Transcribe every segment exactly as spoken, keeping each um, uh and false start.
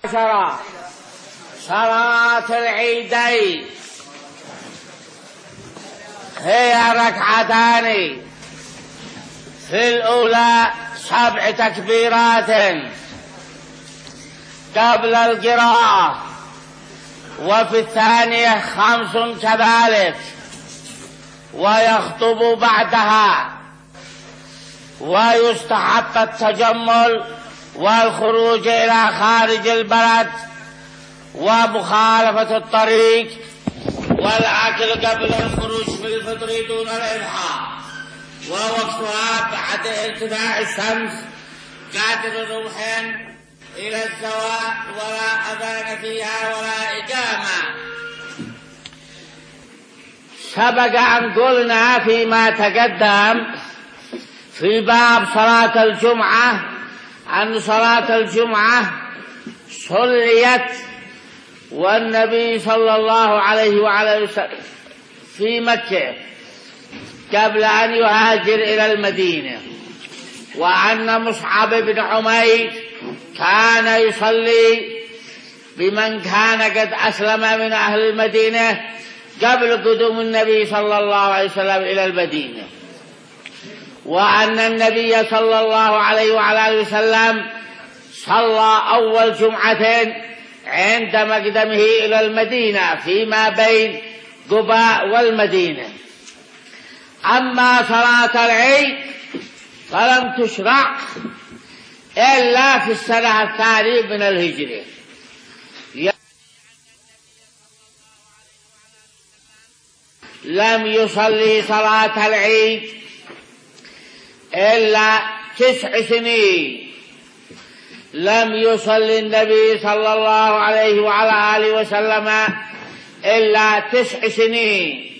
صلاة العيدين هي ركعتان، في الأولى سبع تكبيرات قبل القراءة، وفي الثانية خمس كذلك، ويخطب بعدها. ويستحب التجمل والخروج إلى خارج البلد ومخالفة الطريق والأكل قبل الخروج في الفطر دون الإضحى، ووقتها بعد ارتفاع الشمس قادر روح إلى الزوال، ولا أذان فيها ولا إقامة. سبق أن قلنا فيما تقدم في باب صلاة الجمعة أن صلاة الجمعة صليت والنبي صلى الله عليه وعلى وسلم في مكة قبل أن يهاجر إلى المدينة، وأن مصعب بن عمير كان يصلي بمن كان قد أسلم من أهل المدينة قبل قدوم النبي صلى الله عليه وسلم إلى المدينة، وأن النبي صلى الله عليه وعلى وسلم صلى أول جمعة عند مقدمه إلى المدينة فيما بين قباء والمدينة. أما صلاة العيد فلم تشرع إلا في السنة الثانية من الهجرة، لم يصلي صلاة العيد إلا تسع سنين، لم يصلي النبي صلى الله عليه وعلى آله وسلم إلا تسع سنين.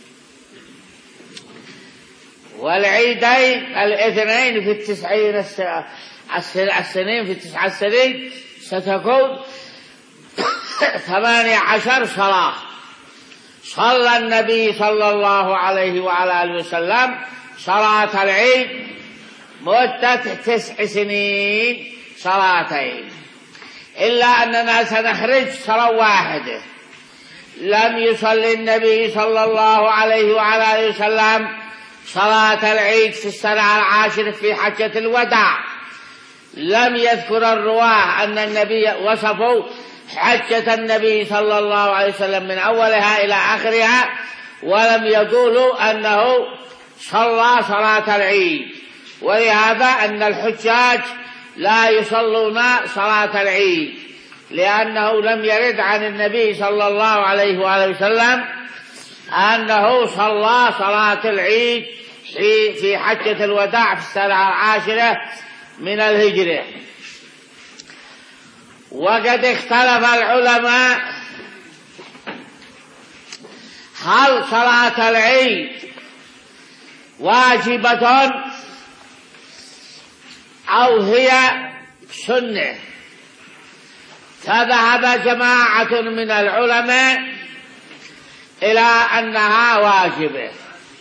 والعيدين الاثنين في التسعين السنين في التسع السنين ستكون ثمانية عشر صلاة. صلى النبي صلى الله عليه وعلى آله وسلم صلاة العيد مدة تسع سنين صلاتين، إلا أننا سنخرج صلاة واحدة. لم يصلي النبي صلى الله عليه وعلى آله وسلم صلاة العيد في السنة العاشرة في حجة الوداع. لم يذكر الرواة أن النبي وصفوا حجة النبي صلى الله عليه وسلم من أولها إلى آخرها، ولم يقولوا أنه صلى صلاة العيد. ولهذا أن الحجاج لا يصلون صلاة العيد، لأنه لم يرد عن النبي صلى الله عليه وآله وسلم أنه صلى صلاة العيد في في حجة الوداع في السنة العاشرة من الهجرة. وقد اختلف العلماء هل صلاة العيد واجبة أو هي سنة. فذهب جماعة من العلماء إلى أنها واجبة،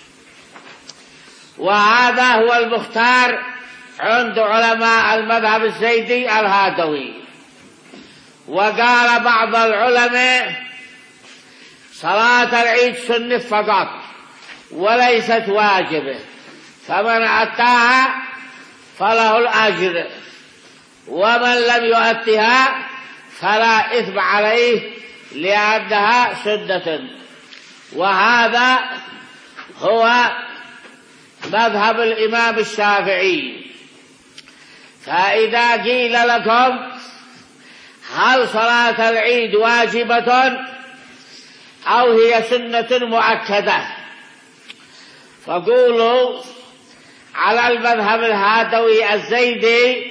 وهذا هو المختار عند علماء المذهب الزيدي الهادوي. وقال بعض العلماء صلاة العيد سنة فقط وليست واجبة، فمن أتاها فله الأجر، ومن لم يؤتها فلا إثم عليه لأنها سنة. وهذا هو مذهب الإمام الشافعي. فإذا قيل لكم هل صلاة العيد واجبة أو هي سنة مؤكدة، فقولوا على المذهب الهادوي الزيدي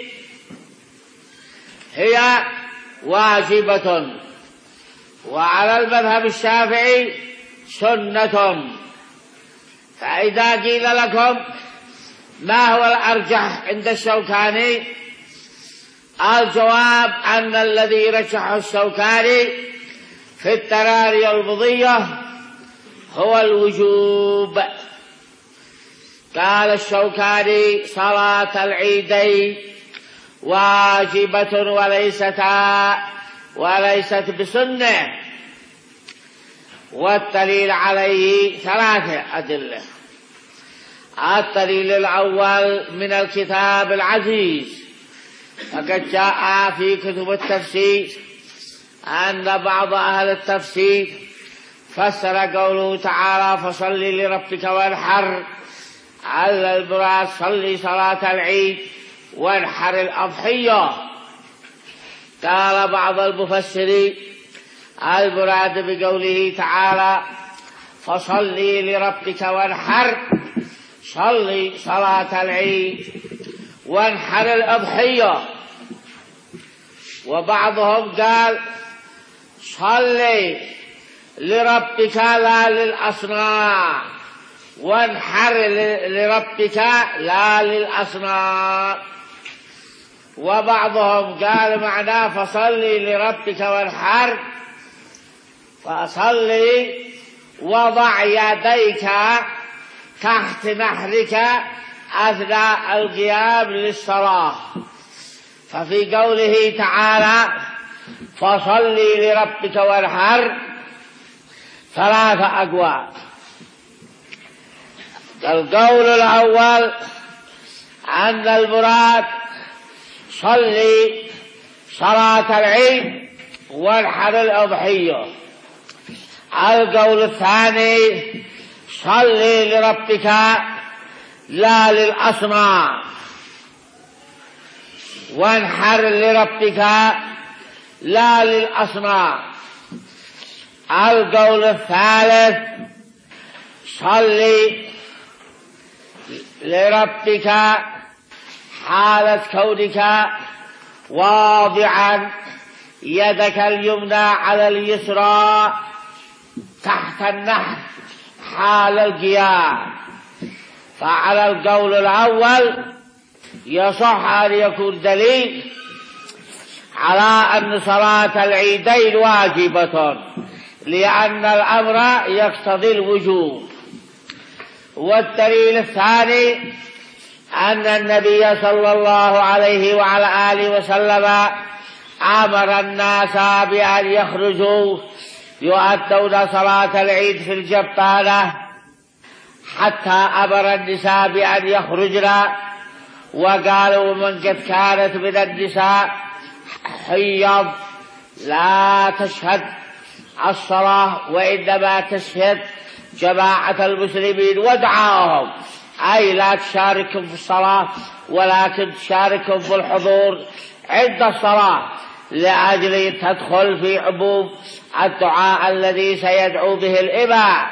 هي واجبة، وعلى المذهب الشافعي سنة. فإذا قيل لكم ما هو الأرجح عند الشوكاني، الجواب أن الذي رجحه الشوكاني في التراري البضية هو الوجوب. قال الشوكاني صلاة العيدين واجبة وليست وليست بسنة. والدليل عليه ثلاثة أدلة. الدليل الأول من الكتاب العزيز، فقد جاء في كتب التفسير أن بعض أهل التفسير فسر قوله تعالى فصل لربك وانحر على المراد صلي صلاة العيد وانحر الأضحية. قال بعض المفسرين المراد بقوله تعالى فصلي لربك وانحر صلي صلاة العيد وانحر الأضحية. وبعضهم قال صلي لربك لا للأصنام وانحر لربك لا للأصنام. وبعضهم قال معناه فصلي لربك وانحر فصلي وضع يديك تحت نحرك أثناء القيام للصلاة. ففي قوله تعالى فصلي لربك وانحر ثلاثة أقوال. القول الأول أن المراد صلي صلاة العيد وانحر الأضحية. القول الثاني صلي لربك لا للأصنام وانحر لربك لا للأصنام. القول الثالث صلي لربك حالة كونك واضعا يدك اليمنى على اليسرى تحت النحر حال القيام. فعلى القول الأول يصح أن يكون دليل على أن صلاة العيدين واجبة لأن الأمر يقتضي الوجوب. والدليل الثاني أن النبي صلى الله عليه وعلى آله وسلم أمر الناس بأن يخرجوا يؤدون صلاة العيد في الجبانة، حتى أمر النساء بأن يخرجن، وقالوا من قد كانت من النساء حيض لا تشهد الصلاة وإنما تشهد جماعة المسلمين ودعاهم، أي لا تشاركهم في الصلاة ولكن تشاركهم في الحضور عند الصلاة لأجل تدخل في عموم الدعاء الذي سيدعو به الإمام.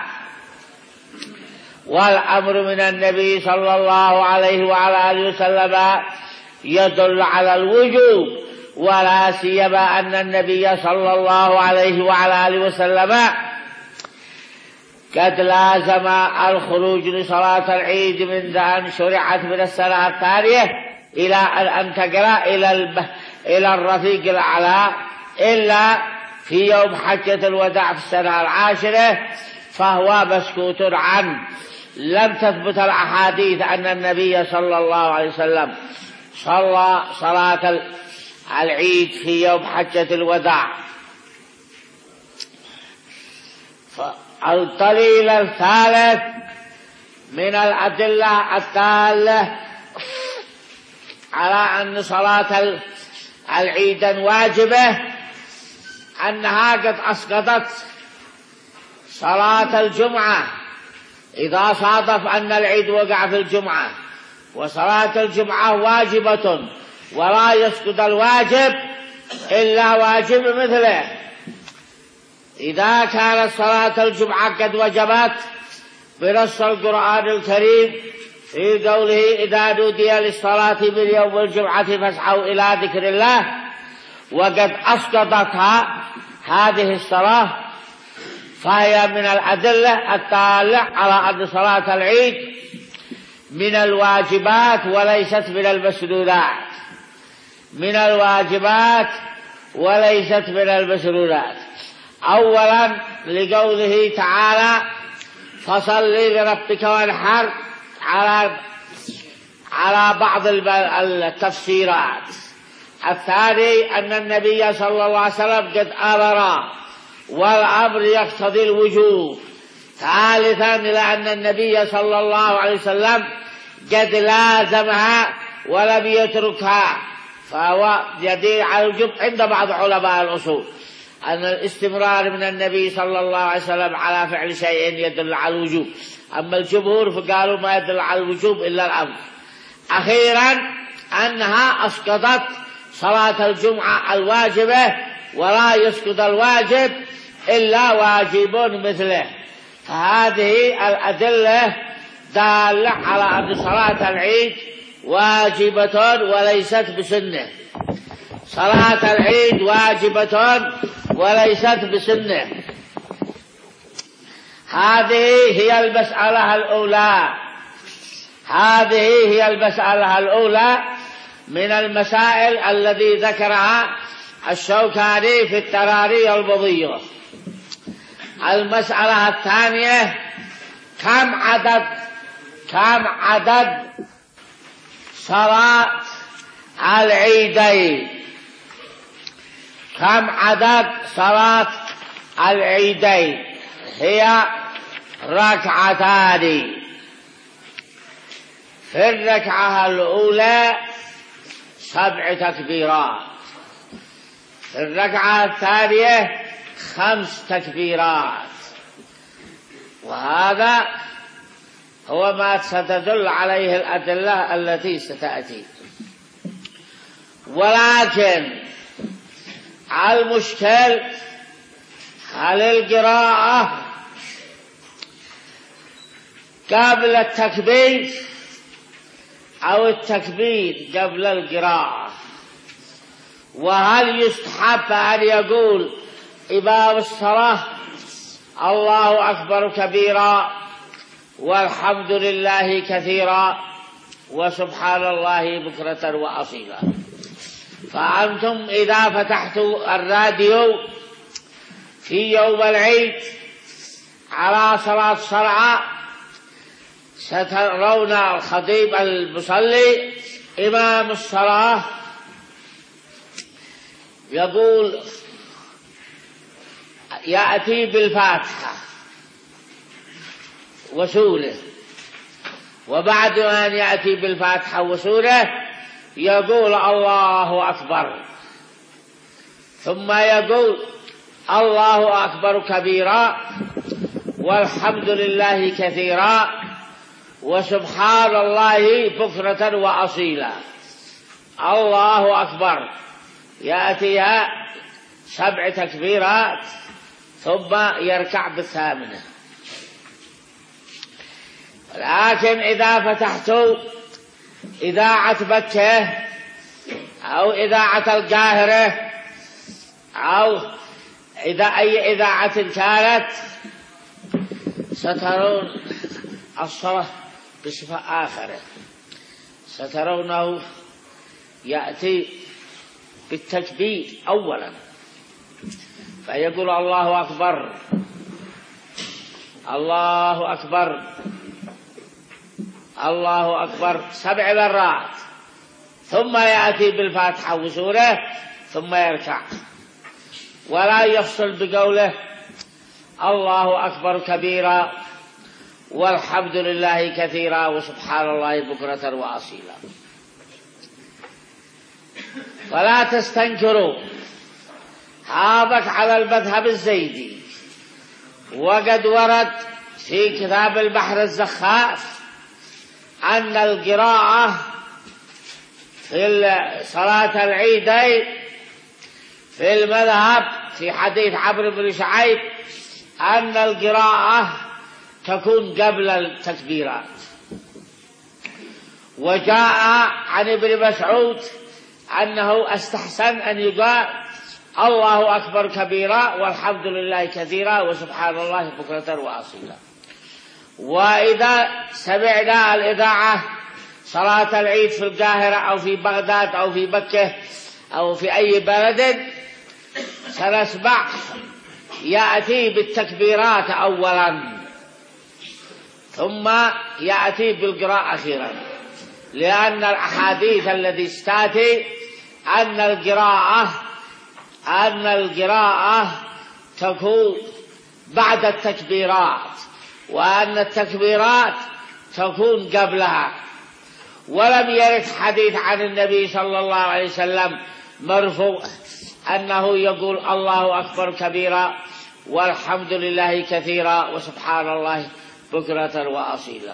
والأمر من النبي صلى الله عليه وعلى آله وسلم يدل على الوجوب، ولا سيما أن النبي صلى الله عليه وعلى آله وسلم قد لازم الخروج لصلاة العيد منذ أن شرعت من السنة الثانية إلى أن انتقل إلى إلى الرفيق الأعلى، إلا في يوم حجة الوداع في السنة العاشرة، فهو مسكوت عنه. لم تثبت الأحاديث أن النبي صلى الله عليه وسلم صلى صلاة العيد في يوم حجة الوداع. الدليل الثالث من الأدلة الدالة على أن صلاة العيد واجبة أنها قد أسقطت صلاة الجمعة إذا صادف أن العيد وقع في الجمعة، وصلاة الجمعة واجبة ولا يسقط الواجب إلا واجب مثله. إذا كانت صلاة الجمعة قد وجبت بنص القرآن الكريم في قوله إذا نودي للصلاة من يوم الجمعة فاسعوا إلى ذكر الله، وقد أسقطتها هذه الصلاة، فهي من الأدلة الدالة على أن صلاة العيد من الواجبات وليست من المسنونات، من الواجبات وليست من المسنونات. أولا لقوله تعالى فصلي لربك وانحر على على بعض التفسيرات، الثاني أن النبي صلى الله عليه وسلم قد أمر والأمر يقتضي الوجوب. ثالثا إلى أن النبي صلى الله عليه وسلم قد لازمها ولم يتركها، فهو يدل على الوجوب عند بعض علماء الأصول أن الاستمرار من النبي صلى الله عليه وسلم على فعل شيء يدل على الوجوب، أما الجمهور فقالوا ما يدل على الوجوب إلا الأمر. أخيرا أنها أسقطت صلاة الجمعة الواجبة، ولا يسقط الواجب إلا واجب مثله. فهذه الأدلة دالة على أن صلاة العيد واجبة وليست بسنة. صلاة العيد واجبة وليست بسنة. هذه هي المسألة الأولى هذه هي المسألة الأولى من المسائل التي ذكرها الشوكاني في التراري البضية. المسألة الثانية: كم عدد كم عدد صلاة العيدين كم عدد صلاة العيدين؟ هي ركعتان. في الركعة الأولى سبع تكبيرات، في الركعة الثانية خمس تكبيرات. وهذا هو ما ستدل عليه الأدلة التي ستأتي. ولكن المشكل هل القراءة قبل التكبير أو التكبير قبل القراءة؟ وهل يستحب أن يقول إمام الصلاة الله أكبر كبيرا والحمد لله كثيرا وسبحان الله بكرة وأصيلا؟ فأنتم إذا فتحتوا الراديو في يوم العيد على صلاة صرعى سترون الخطيب المصلي إمام الصلاة يقول يأتي بالفاتحة وسورة، وبعد أن يأتي بالفاتحة وسورة يقول الله أكبر، ثم يقول الله أكبر كبيرا والحمد لله كثيرا وسبحان الله بكرة وأصيلا. الله أكبر يأتيها سبع تكبيرات ثم يركع بالثامنة. لكن إذا فتحتوا إذاعة مكة أو إذاعة القاهرة أو إذا أي إذاعة كانت سترون الصلاة بصفة آخرة، سترونه يأتي بالتكبير أولا فيقول الله أكبر الله أكبر الله أكبر سبع مرات، ثم يأتي بالفاتحة وسورة ثم يركع، ولا يفصل بقوله الله أكبر كبيرا والحمد لله كثيرا وسبحان الله بكرة وأصيلا. فلا تستنكروا هذا على المذهب الزيدي. وقد ورد في كتاب البحر الزخاف أن القراءة في صلاة العيدين في المذهب في حديث عمرو بن شعيب أن القراءة تكون قبل التكبيرات. وجاء عن ابن مسعود أنه استحسن أن يقال الله أكبر كبيرا والحمد لله كثيرا وسبحان الله بكرة وأصيلا. وإذا سمعنا الإذاعة صلاة العيد في القاهرة أو في بغداد أو في مكة أو في أي بلد سنسمع يأتي بالتكبيرات أولا ثم يأتي بالقراءة أخيرا، لأن الأحاديث التي ستأتي أن القراءة أن القراءة تكون بعد التكبيرات، وأن التكبيرات تكون قبلها. ولم يرد حديث عن النبي صلى الله عليه وسلم مرفوع أنه يقول الله أكبر كبيرا والحمد لله كثيرا وسبحان الله بكرة وأصيلا.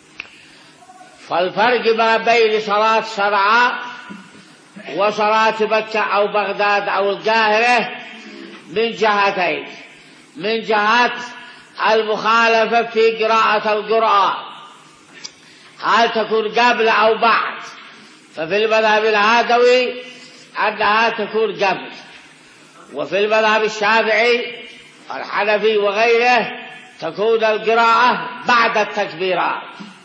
فالفرق ما بين صلاة صنعاء وصلاة مكة أو بغداد أو القاهرة من جهتين: من جهة المخالفة في قراءة القرآن، هل تكون قبل أو بعد؟ ففي المذهب الهادوي أنها تكون قبل، وفي المذهب الشافعي والحنفي وغيره تكون القراءة بعد التكبيرات.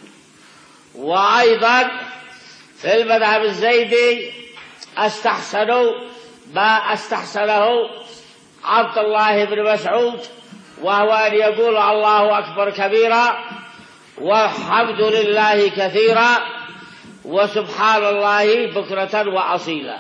وأيضا في المذهب الزيدي استحسنوا ما استحسنه عبد الله بن مسعود، وهو أن يقول الله أكبر كبيرا والحمد لله كثيرا وسبحان الله بكرة وأصيلا.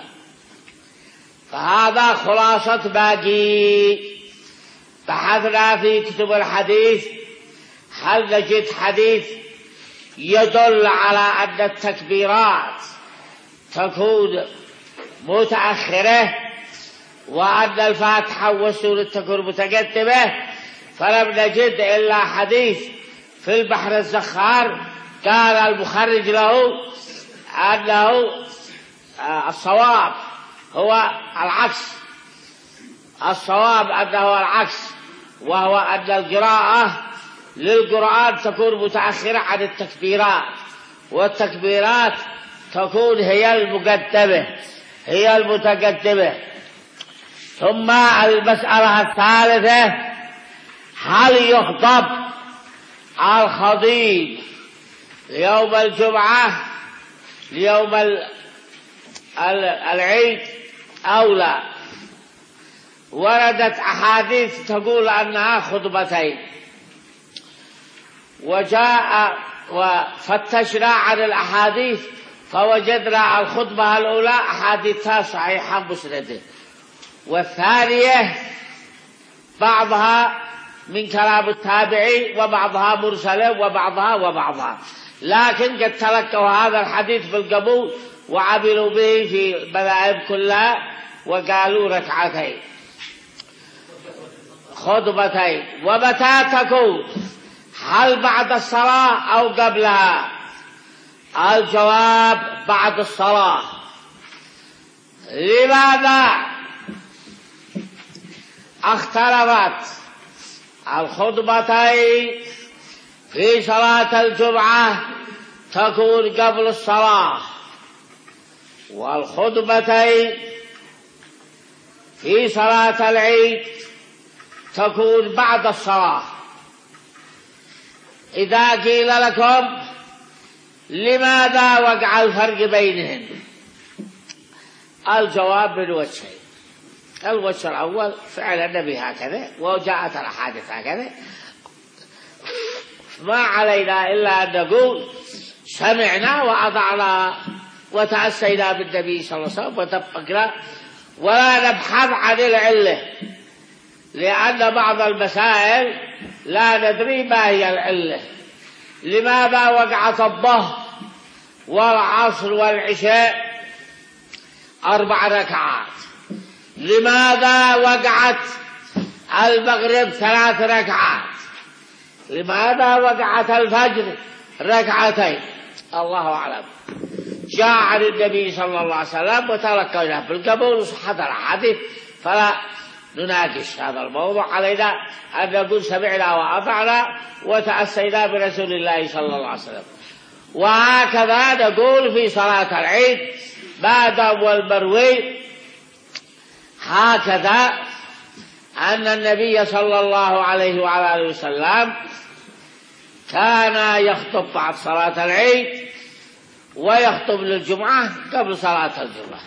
فهذا خلاصة باقي. بحثنا في كتب الحديث هل نجد حديث يدل على أن التكبيرات تكون متأخرة وأن الفاتحة والسورة تكون متقدمة، فلم نجد إلا حديث في البحر الزخار قال المخرج له أنه الصواب هو العكس، الصواب أنه العكس، وهو أن القراءة للقرآن تكون متأخرة عن التكبيرات، والتكبيرات تكون هي المقدمة هي المتقدمة. ثم المسألة الثالثة: هل يخطب الخطيب يوم الجمعة ليوم العيد أو لا؟ وردت أحاديث تقول أنها خطبتين، وجاء وفتشنا عن الأحاديث فوجدنا الخطبة الأولى أحاديثها صحيحة مسندة، والثانية بعضها من كلام التابعي وبعضها مرسلة وبعضها وبعضها، لكن قد تلقوا هذا الحديث بالقبول وعملوا به في المذاهب كلها وقالوا ركعتين خطبتين. ومتى تكون؟ هل بعد الصلاة أو قبلها؟ الجواب بعد الصلاة. لماذا اختلفت الخطبتين في صلاة الجمعة تكون قبل الصلاة، والخطبتين في صلاة العيد تكون بعد الصلاة؟ إذا قيل لكم لماذا وقع الفرق بينهم؟ الجواب من وجهين: الوجه الأول فعل النبي هكذا وجاءت الأحاديث هكذا، ما علينا إلا أن نقول سمعنا وأطعنا وتأسينا بالنبي صلى الله عليه وسلم وطبقنا، ولا نبحث عن العلة، لأن بعض المسائل لا ندري ما هي العلة. لماذا وقعت الظهر والعصر والعشاء أربع ركعات؟ لماذا وقعت المغرب ثلاث ركعات؟ لماذا وقعت الفجر ركعتين؟ الله أعلم. جاء عن النبي صلى الله عليه وسلم وتلقينا بالقبول وصحة الحديث، فلا نناقش هذا الموضوع. علينا أن نقول سمعنا وأطعنا وتأسينا برسول الله صلى الله عليه وسلم. وهكذا نقول في صلاة العيد بعد والمروي هكذا أن النبي صلى الله عليه وعلى آله وسلم كان يخطب بعد صلاة العيد ويخطب للجمعة قبل صلاة الجمعة.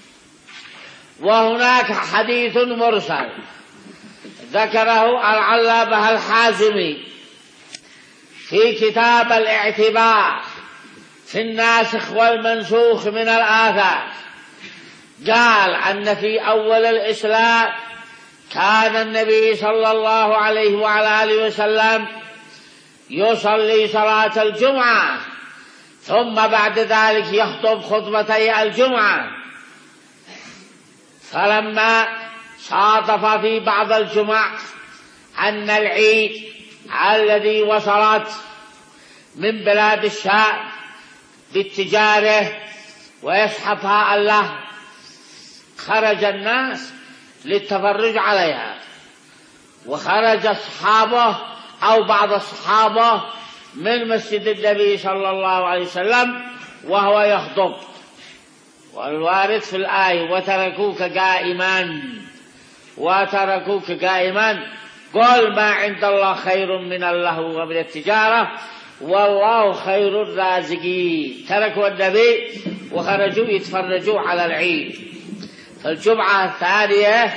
وهناك حديث مرسل ذكره العلامة الحازمي في كتاب الاعتبار في الناسخ والمنسوخ من الآثار، قال أن في أول الإسلام كان النبي صلى الله عليه وعلى آله وسلم يصلي صلاة الجمعة ثم بعد ذلك يخطب خطبتي الجمعة، فلما صادف في بعض الجمع أن العيد الذي وصلت من بلاد الشام بالتجارة ويصحفها الله خرج الناس للتفرج عليها، وخرج أصحابه أو بعض أصحابه من مسجد النبي صلى الله عليه وسلم وهو يخطب، والوارد في الآية وتركوك قائما وتركوك قائما قل ما عند الله خير من اللهو ومن التجارة والله خير الرازقين. تركوا النبي وخرجوا يتفرجوا على العيد. فالجمعة الثانية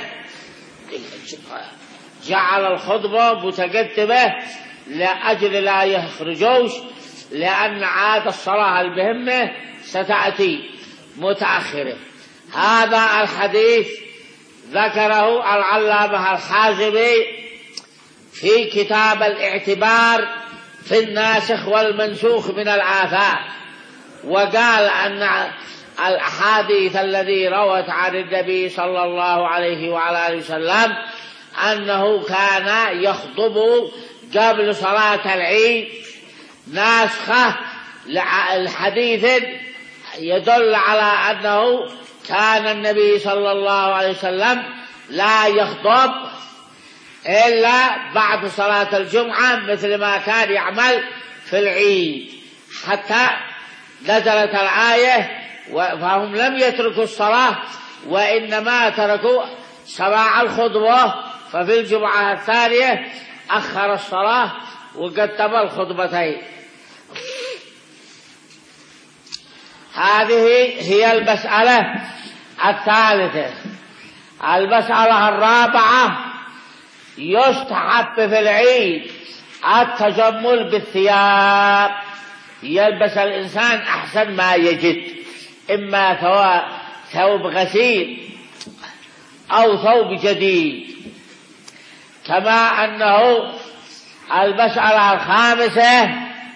جعل الخطبة متقدمة لأجل لا يخرجوش، لأن عاد الصلاة المهمة ستأتي متأخرة. هذا الحديث ذكره العلامة الحازمي في كتاب الاعتبار في الناسخ والمنسوخ من الآثار، وقال أن الأحاديث الذي روت عن النبي صلى الله عليه وعلى آله وسلم أنه كان يخطب قبل صلاة العيد ناسخة الحديث يدل على أنه كان النبي صلى الله عليه وسلم لا يخطب إلا بعد صلاة الجمعة مثل ما كان يعمل في العيد، حتى نزلت الآية فهم لم يتركوا الصلاة وإنما تركوا سماع الخطبة، ففي الجمعة الثانية أخر الصلاة وقدم الخطبتين. هذه هي المسألة الثالثة. المسألة الرابعة يستحب في العيد التجمل بالثياب، يلبس الإنسان أحسن ما يجد، إما ثوب غسيل أو ثوب جديد. كما أنه المسألة الخامسة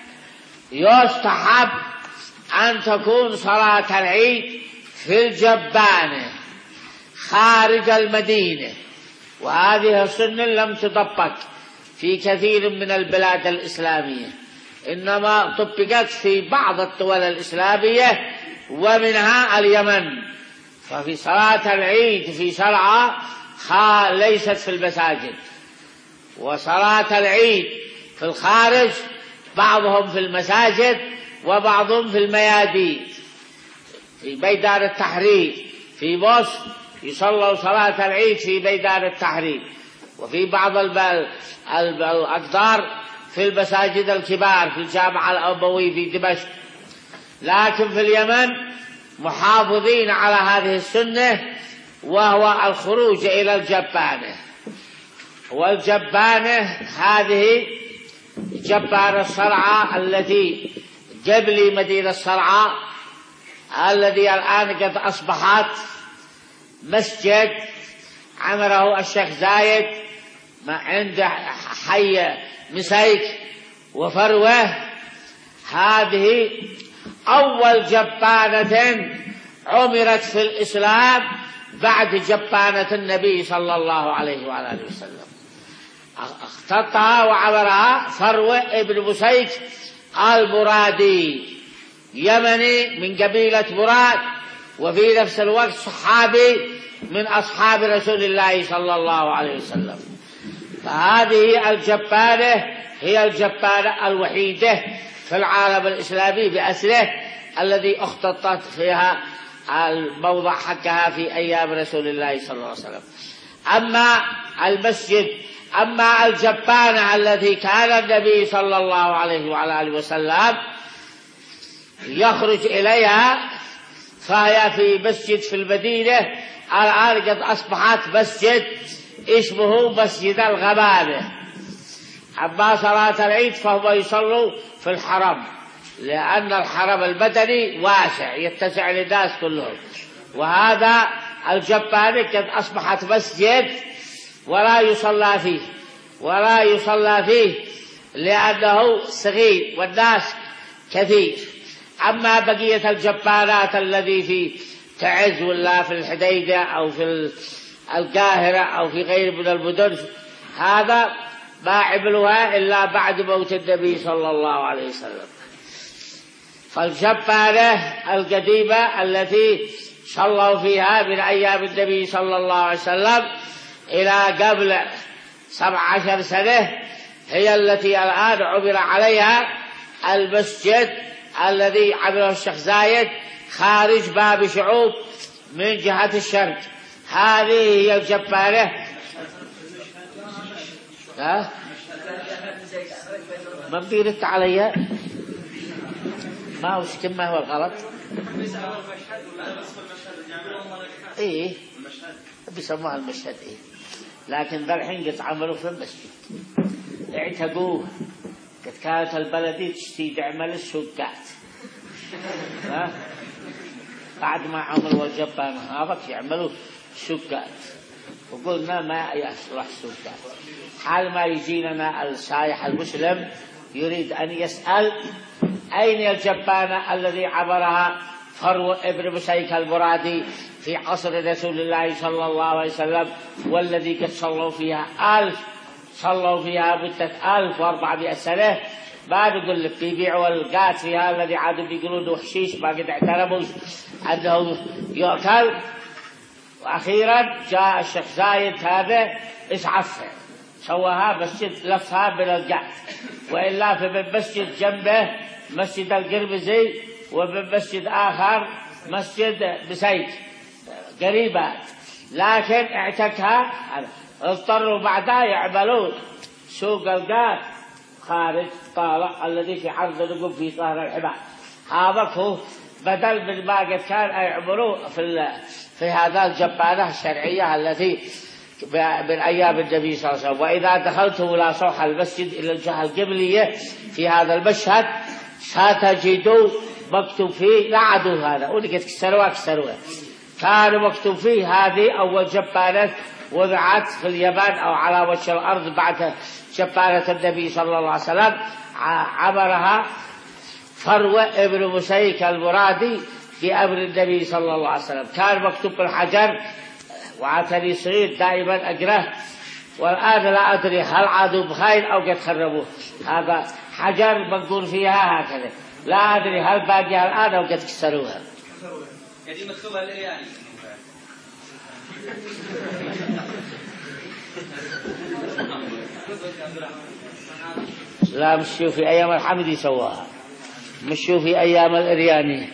يستحب أن تكون صلاة العيد في الجبانة خارج المدينة، وهذه السنة لم تطبق في كثير من البلاد الإسلامية، إنما طبقت في بعض الدول الإسلامية ومنها اليمن. ففي صلاة العيد في شرعة ليست في المساجد، وصلاة العيد في الخارج بعضهم في المساجد وبعضهم في الميادين. في ميدان التحرير في مصر يصلوا صلاة العيد في ميدان التحرير، وفي بعض الأقطار في المساجد الكبار في الجامع الأبوي في دمشق. لكن في اليمن محافظين على هذه السنة، وهو الخروج إلى الجبانة. والجبانة هذه جبانة الصرعاء التي قبل مدينة الصرعاء، الذي الآن قد أصبحت مسجد عمره الشيخ زايد عند حي مسيك وفروة. هذه أول جبانة عمرت في الإسلام بعد جبانة النبي صلى الله عليه وعلى آله وسلم. اختطها وعمرها فروة ابن مسيك البرادي، يمني من قبيلة براد، وفي نفس الوقت صحابي من أصحاب رسول الله صلى الله عليه وسلم. فهذه الجبانة هي الجبانة الوحيدة في العالم الإسلامي بأسره الذي اختطت فيها الموضع حقها في أيام رسول الله صلى الله عليه وسلم. أما المسجد أما الجبانة التي كان النبي صلى الله عليه وعلى آله وسلم يخرج إليها فهي في مسجد في المدينة، الآن قد أصبحت مسجد اسمه مسجد الغمامة. أما صلاة العيد فهم يصلوا في الحرم، لأن الحرم المدني واسع يتسع للناس كلهم، وهذا الجبانة قد أصبحت مسجد ولا يصلى فيه ولا يصلى فيه لأنه صغير والناس كثير. أما بقية الجبانات الذي في تعز ولا في الحديدة أو في القاهرة أو في غير من المدن هذا ما عملوها إلا بعد موت النبي صلى الله عليه وسلم. فالجبانة القديمة التي صلوا فيها من أيام النبي صلى الله عليه وسلم إلى قبل سبع عشر سنة هي التي الآن عبر عليها المسجد الذي عمله الشيخ زايد خارج باب شعوب من جهة الشرق. هذه هي الجبانة. ها؟ ما بيرد علي ما هو ما هو الغلط. إيه بيسموها المشهد إيه، لكن ذا الحين قد عملوا في المسجد اعتقوه. قد كانت البلدية تشتي تعمل السوقات ها بعد ما عملوا الجبانة هذا يعملوا سوقات، وقلنا ما يصلح سوقات. حال ما يجينا السائح المسلم يريد أن يسأل أين الجبانة الذي عبرها فرو ابن مسيك المرادي في عصر رسول الله صلى الله عليه وسلم، والذي قد صلوا فيها ألف صلوا فيها مدة ألف وأربعمائة سنة. ما نقول لك بيبيعوا القات فيها الذي عادوا بيقولون وحشيش ما قد اعترفوا أنه يؤكل. وأخيرا جاء الشيخ زايد هذا اسعفها سواها مسجد لفها من القات، وإلا في مسجد جنبه مسجد القرمزي ومن مسجد آخر مسجد بسيط قريبات، لكن اعتكها اضطروا بعدها يعملون سوق القات خارج طالع الذي في عرض الرقب في ظهر الحمار. هذا هو بدل من ما قد كان يعملوا في في هذا الجبانة الشرعية التي من أيام النبي صلى الله عليه وسلم. وإذا دخلتم إلى صوح المسجد إلى الجهة القبلية في هذا المشهد ستجدوا مكتوب فيه لا عدو هذا ولقد كسروها كسروها كان مكتوب فيه هذه أول جبانة وضعت في اليمن أو على وجه الأرض بعد جبانة النبي صلى الله عليه وسلم عبرها فروة ابن مسيك المرادي في أمر النبي صلى الله عليه وسلم. كان مكتوب بالحجر وعتني صغير دائما أقرأه، والآن لا أدري هل عادوا بخير أو قد خربوه. هذا حجر منقول فيها هكذا، لا أدري هل باقيها الآن أو قد كسروها. قديم مكتوبة الإرياني لا مشوا في أيام الحمدي سواها، مشوا في أيام الإرياني.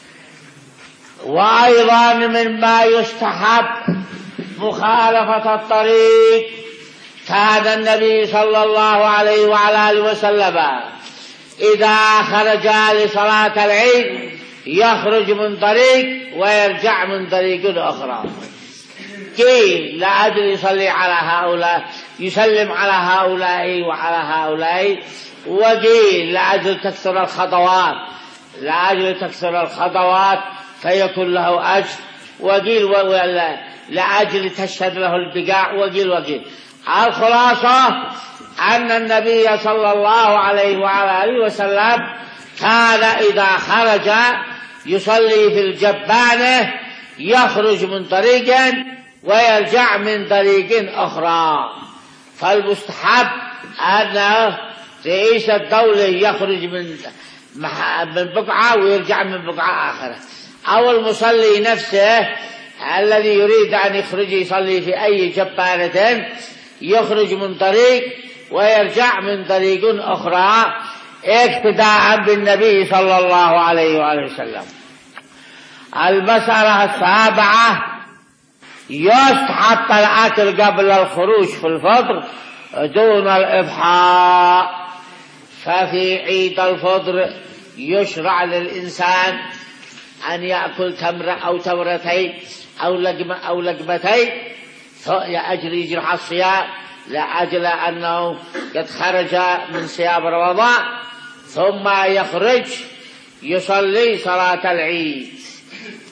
وأيضا مما يستحب مخالفة الطريق. كان النبي صلى الله عليه وعلى آله وسلم إذا خرج لصلاة العيد يخرج من طريق ويرجع من طريق أخرى. قيل لأجل يصلي على هؤلاء يسلم على هؤلاء وعلى هؤلاء، وقيل لأجل تكثر الخطوات لأجل تكثر الخطوات فيكون له أجر، وقيل لأجل تشهد له البقاع، وقيل وقيل. الخلاصة أن النبي صلى الله عليه وعلى آله وسلم كان إذا خرج يصلي في الجبانة يخرج من طريق ويرجع من طريق أخرى. فالمستحب أن رئيس الدولة يخرج من من بقعة ويرجع من بقعة آخرة، أو المصلي نفسه الذي يريد أن يخرج يصلي في أي جبانة يخرج من طريق ويرجع من طريق أخرى اقتداء بالنبي صلى الله عليه وآله وسلم. المسألة السابعة يستحب الأكل قبل الخروج في الفطر دون الإضحى. ففي عيد الفطر يشرع للإنسان أن يأكل تمرة أو تمرتين أو لقمة أو لقمتين لأجل يجرح الصيام، لأجل أنه قد خرج من صيام رمضان، ثم يخرج يصلي صلاة العيد.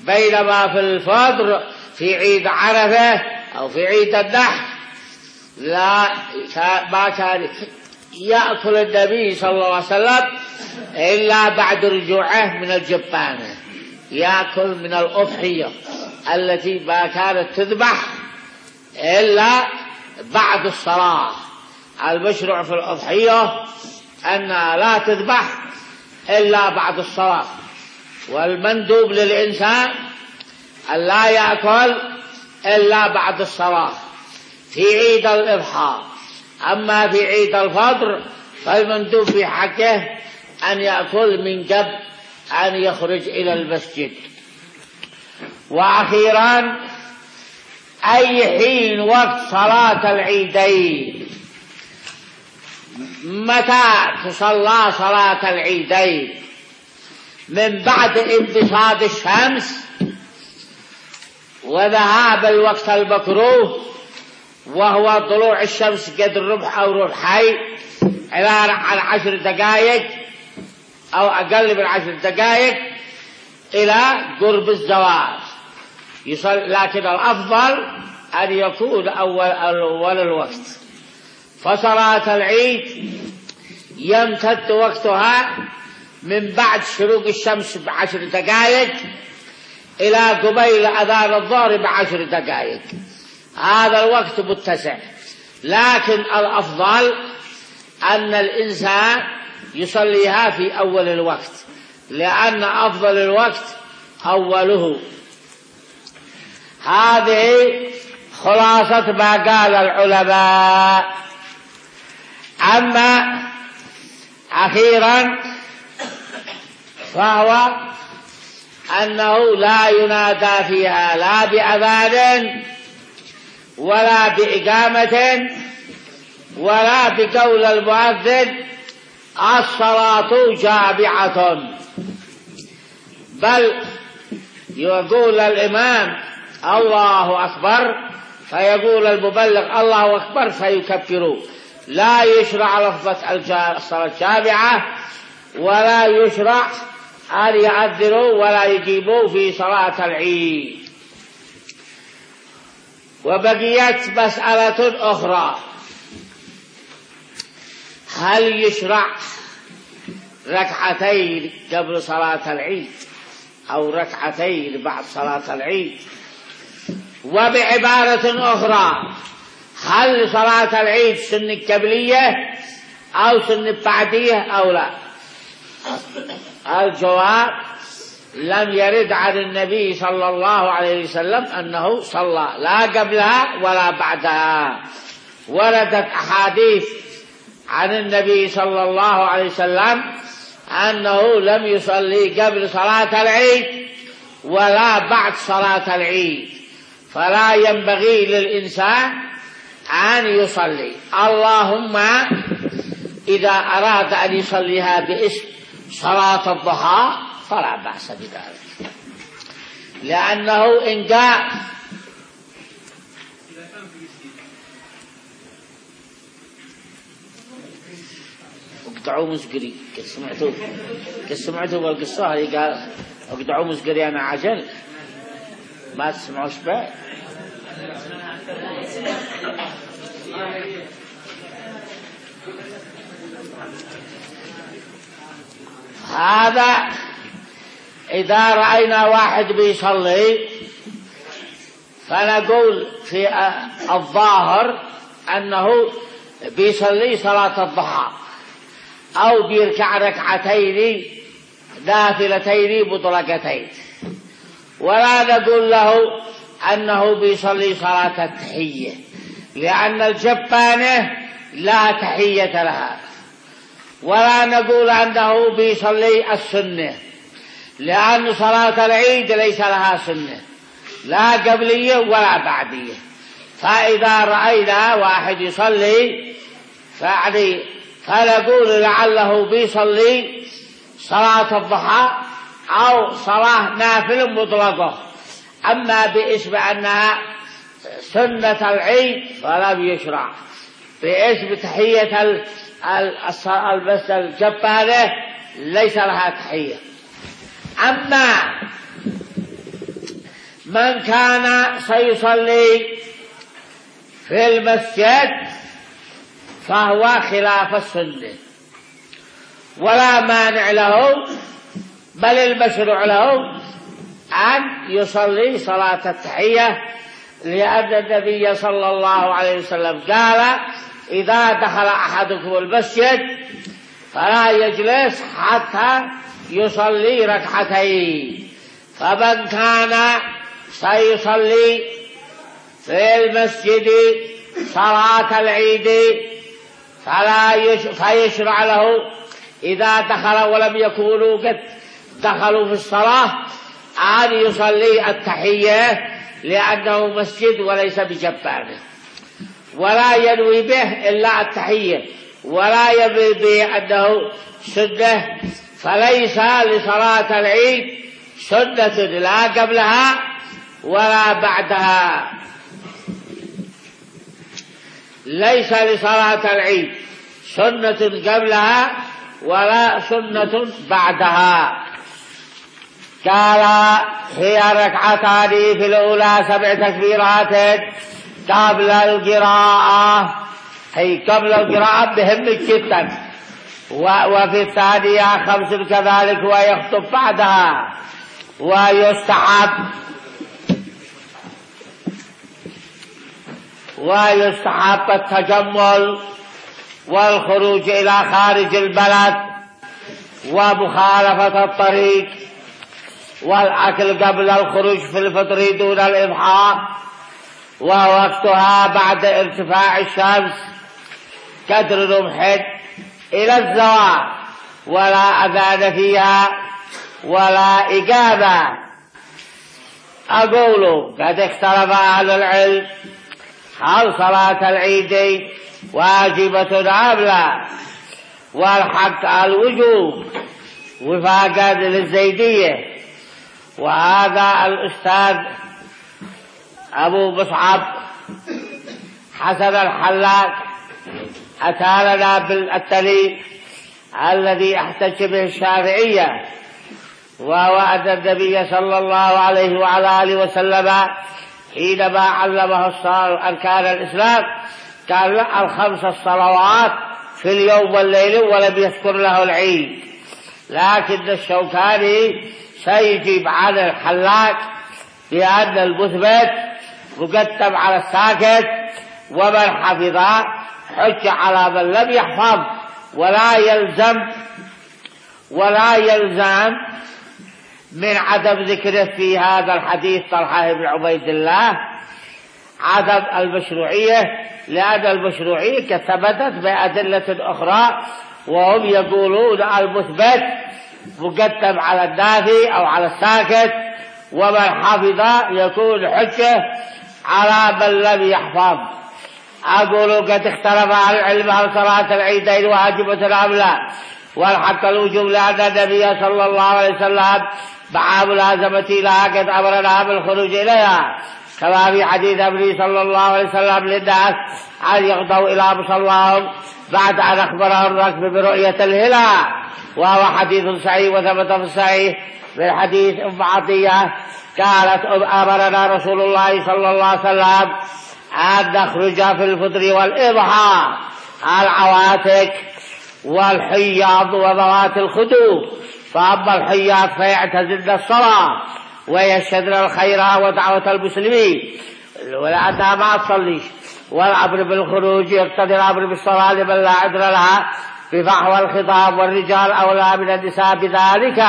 بينما في الفطر في عيد عرفة أو في عيد النحر لا ما كان يأكل النبي صلى الله عليه وسلم إلا بعد رجوعه من الجبانة، يأكل من الأضحية التي ما كانت تذبح إلا بعد الصلاة. المشروع في الأضحية أنها لا تذبح إلا بعد الصلاة، والمندوب للإنسان أن لا يأكل إلا بعد الصلاة في عيد الإضحى. أما في عيد الفطر فالمندوب في حقه أن يأكل من قبل أن يخرج إلى المسجد. وأخيرا أي حين وقت صلاة العيدين، متى تصلى صلاة العيدين؟ من بعد انبساط الشمس وذهاب الوقت المكروه وهو طلوع الشمس قدر ربع أو ربعين عبارة عن عشر دقائق أو أقل من عشر دقائق إلى قرب الزوال يصل. لكن الأفضل أن يكون أول, أول الوقت. فصلاة العيد يمتد وقتها من بعد شروق الشمس بعشر دقائق إلى قبيل أذان الظهر بعشر دقائق. هذا الوقت متسع، لكن الأفضل أن الإنسان يصليها في أول الوقت، لأن أفضل الوقت أوله. هذه خلاصة ما قال العلماء. أما أخيرا فهو أنه لا ينادى فيها لا بأذان ولا بإقامة ولا بقول المؤذن الصلاة جامعة، بل يقول الإمام الله أكبر فيقول المبلغ الله أكبر فيكبروا. لا يشرع لفظة الصلاة جامعة ولا يشرع أن يعذروا ولا يجيبوا في صلاة العيد. وبقيت مسألة أخرى، هل يشرع ركعتين قبل صلاة العيد أو ركعتين بعد صلاة العيد؟ وبعبارة أخرى، هل صلاة العيد سنة قبلية أو سنة بعدية أو لا؟ الجواب لم يرد عن النبي صلى الله عليه وسلم أنه صلى لا قبلها ولا بعدها. وردت أحاديث عن النبي صلى الله عليه وسلم أنه لم يصلي قبل صلاة العيد ولا بعد صلاة العيد، فلا ينبغي للإنسان أن يصلي. اللهم إذا أراد أن يصليها باسم صلاة الضحى فلا بأس بذلك، لأنه إن جاء اقطعوا مسقري سمعتوا سمعتوا بالقصة هذه قال اقطعوا مسقري أنا عجل ما تسمعوش بقى. هذا إذا رأينا واحد بيصلي فنقول في الظاهر أنه بيصلي صلاة الضحى أو بيركع ركعتين نافلتين مطلقتين، ولا نقول له أنه بيصلي صلاة التحية، لأن الجبانة لا تحية لها. ولا نقول أنه بيصلي السنة، لأن صلاة العيد ليس لها سنة لا قبلية ولا بعدية. فإذا رأينا واحد يصلي فعني فنقول لعله بيصلي صلاة الضحى أو صلاة نافلة مطلقة. أما باسم أنها سنة العيد فلم يشرع، باسم تحية البس الجبانة ليس لها تحية. أما من كان سيصلي في المسجد فهو خلاف السنة، ولا مانع له، بل المشروع له أن يصلي صلاة التحية، لأن النبي صلى الله عليه وسلم قال: إذا دخل أحدكم المسجد فلا يجلس حتى يصلي ركعتين. فمن كان سيصلي في المسجد صلاة العيد فلا يش... فيشرع له إذا دخل ولم يكونوا قد دخلوا في الصلاة أن يصلي التحية، لأنه مسجد وليس بجبار، ولا ينوي به إلا التحية، ولا ينوي به أنه سنة، فليس لصلاة العيد سنة لا قبلها ولا بعدها. ليس لصلاة العيد سنة قبلها ولا سنة بعدها. قال: هي ركعتان في الأولى سبع تكبيرات قبل القراءة، هي قبل القراءة مهم جدا، وفي الثانية خمس كذلك ويخطب بعدها. ويستحب ويستحب التجمل والخروج إلى خارج البلد ومخالفة الطريق والأكل قبل الخروج في الفطر دون الإضحى، ووقتها بعد ارتفاع الشمس قدر رمح إلى الزوال، ولا أذان فيها ولا إجابة. أقول: قد اختلف أهل العلم هل صلاة العيد واجبة أم لا، والحق الوجوب وفاقا للزيدية. وهذا الأستاذ أبو مصعب حسن الحلاق أتى لنا بالدليل الذي احتج به الشافعية، وهو أن النبي صلى الله عليه وعلى آله وسلم حينما علمه أركان الإسلام قال: الخمس الصلوات في اليوم والليل، ولم يذكر له العيد. لكن الشوكاني سيجيب عن الحلاق بأن المثبت مقدم على الساكت، ومن حفظ حج على من لم يحفظ، ولا يلزم ولا يلزم من عدم ذكره في هذا الحديث طلحة بن عبيد الله عدم المشروعية، لأن المشروعية ثبتت بأدلة أخرى، وهم يقولون المثبت مقدم على النافي أو على الساكت، ومن حفظ يكون حجة على من لم يحفظ. أقول: قد اختلف أهل العلم هل صلاة العيدين واجبة أم لا، والحق الوجوب، لأن النبي صلى الله عليه وسلم مع ملازمتي لها قد أمرنا بالخروج إليها، كما في حديث أمره صلى الله عليه وسلم للناس أن يغدوا إلى مصلاهم بعد أن أخبره الركب برؤية الهلال، وهو حديث صحيح وثبت في الصحيح من حديث أم عطية قالت: أمرنا رسول الله صلى الله عليه وسلم أن نخرج في الفطر والإضحى العواتق والحياض وذوات الخدود، فأما الحياض فيعتزلن الصلاة ويشهدن الخير ودعوة المسلمين ولأنها ما تصليش، والأمر بالخروج يقتضي الأمر بالصلاة لمن لا عذر لها بفحوى الخطاب، والرجال أولى من النساء بذلك.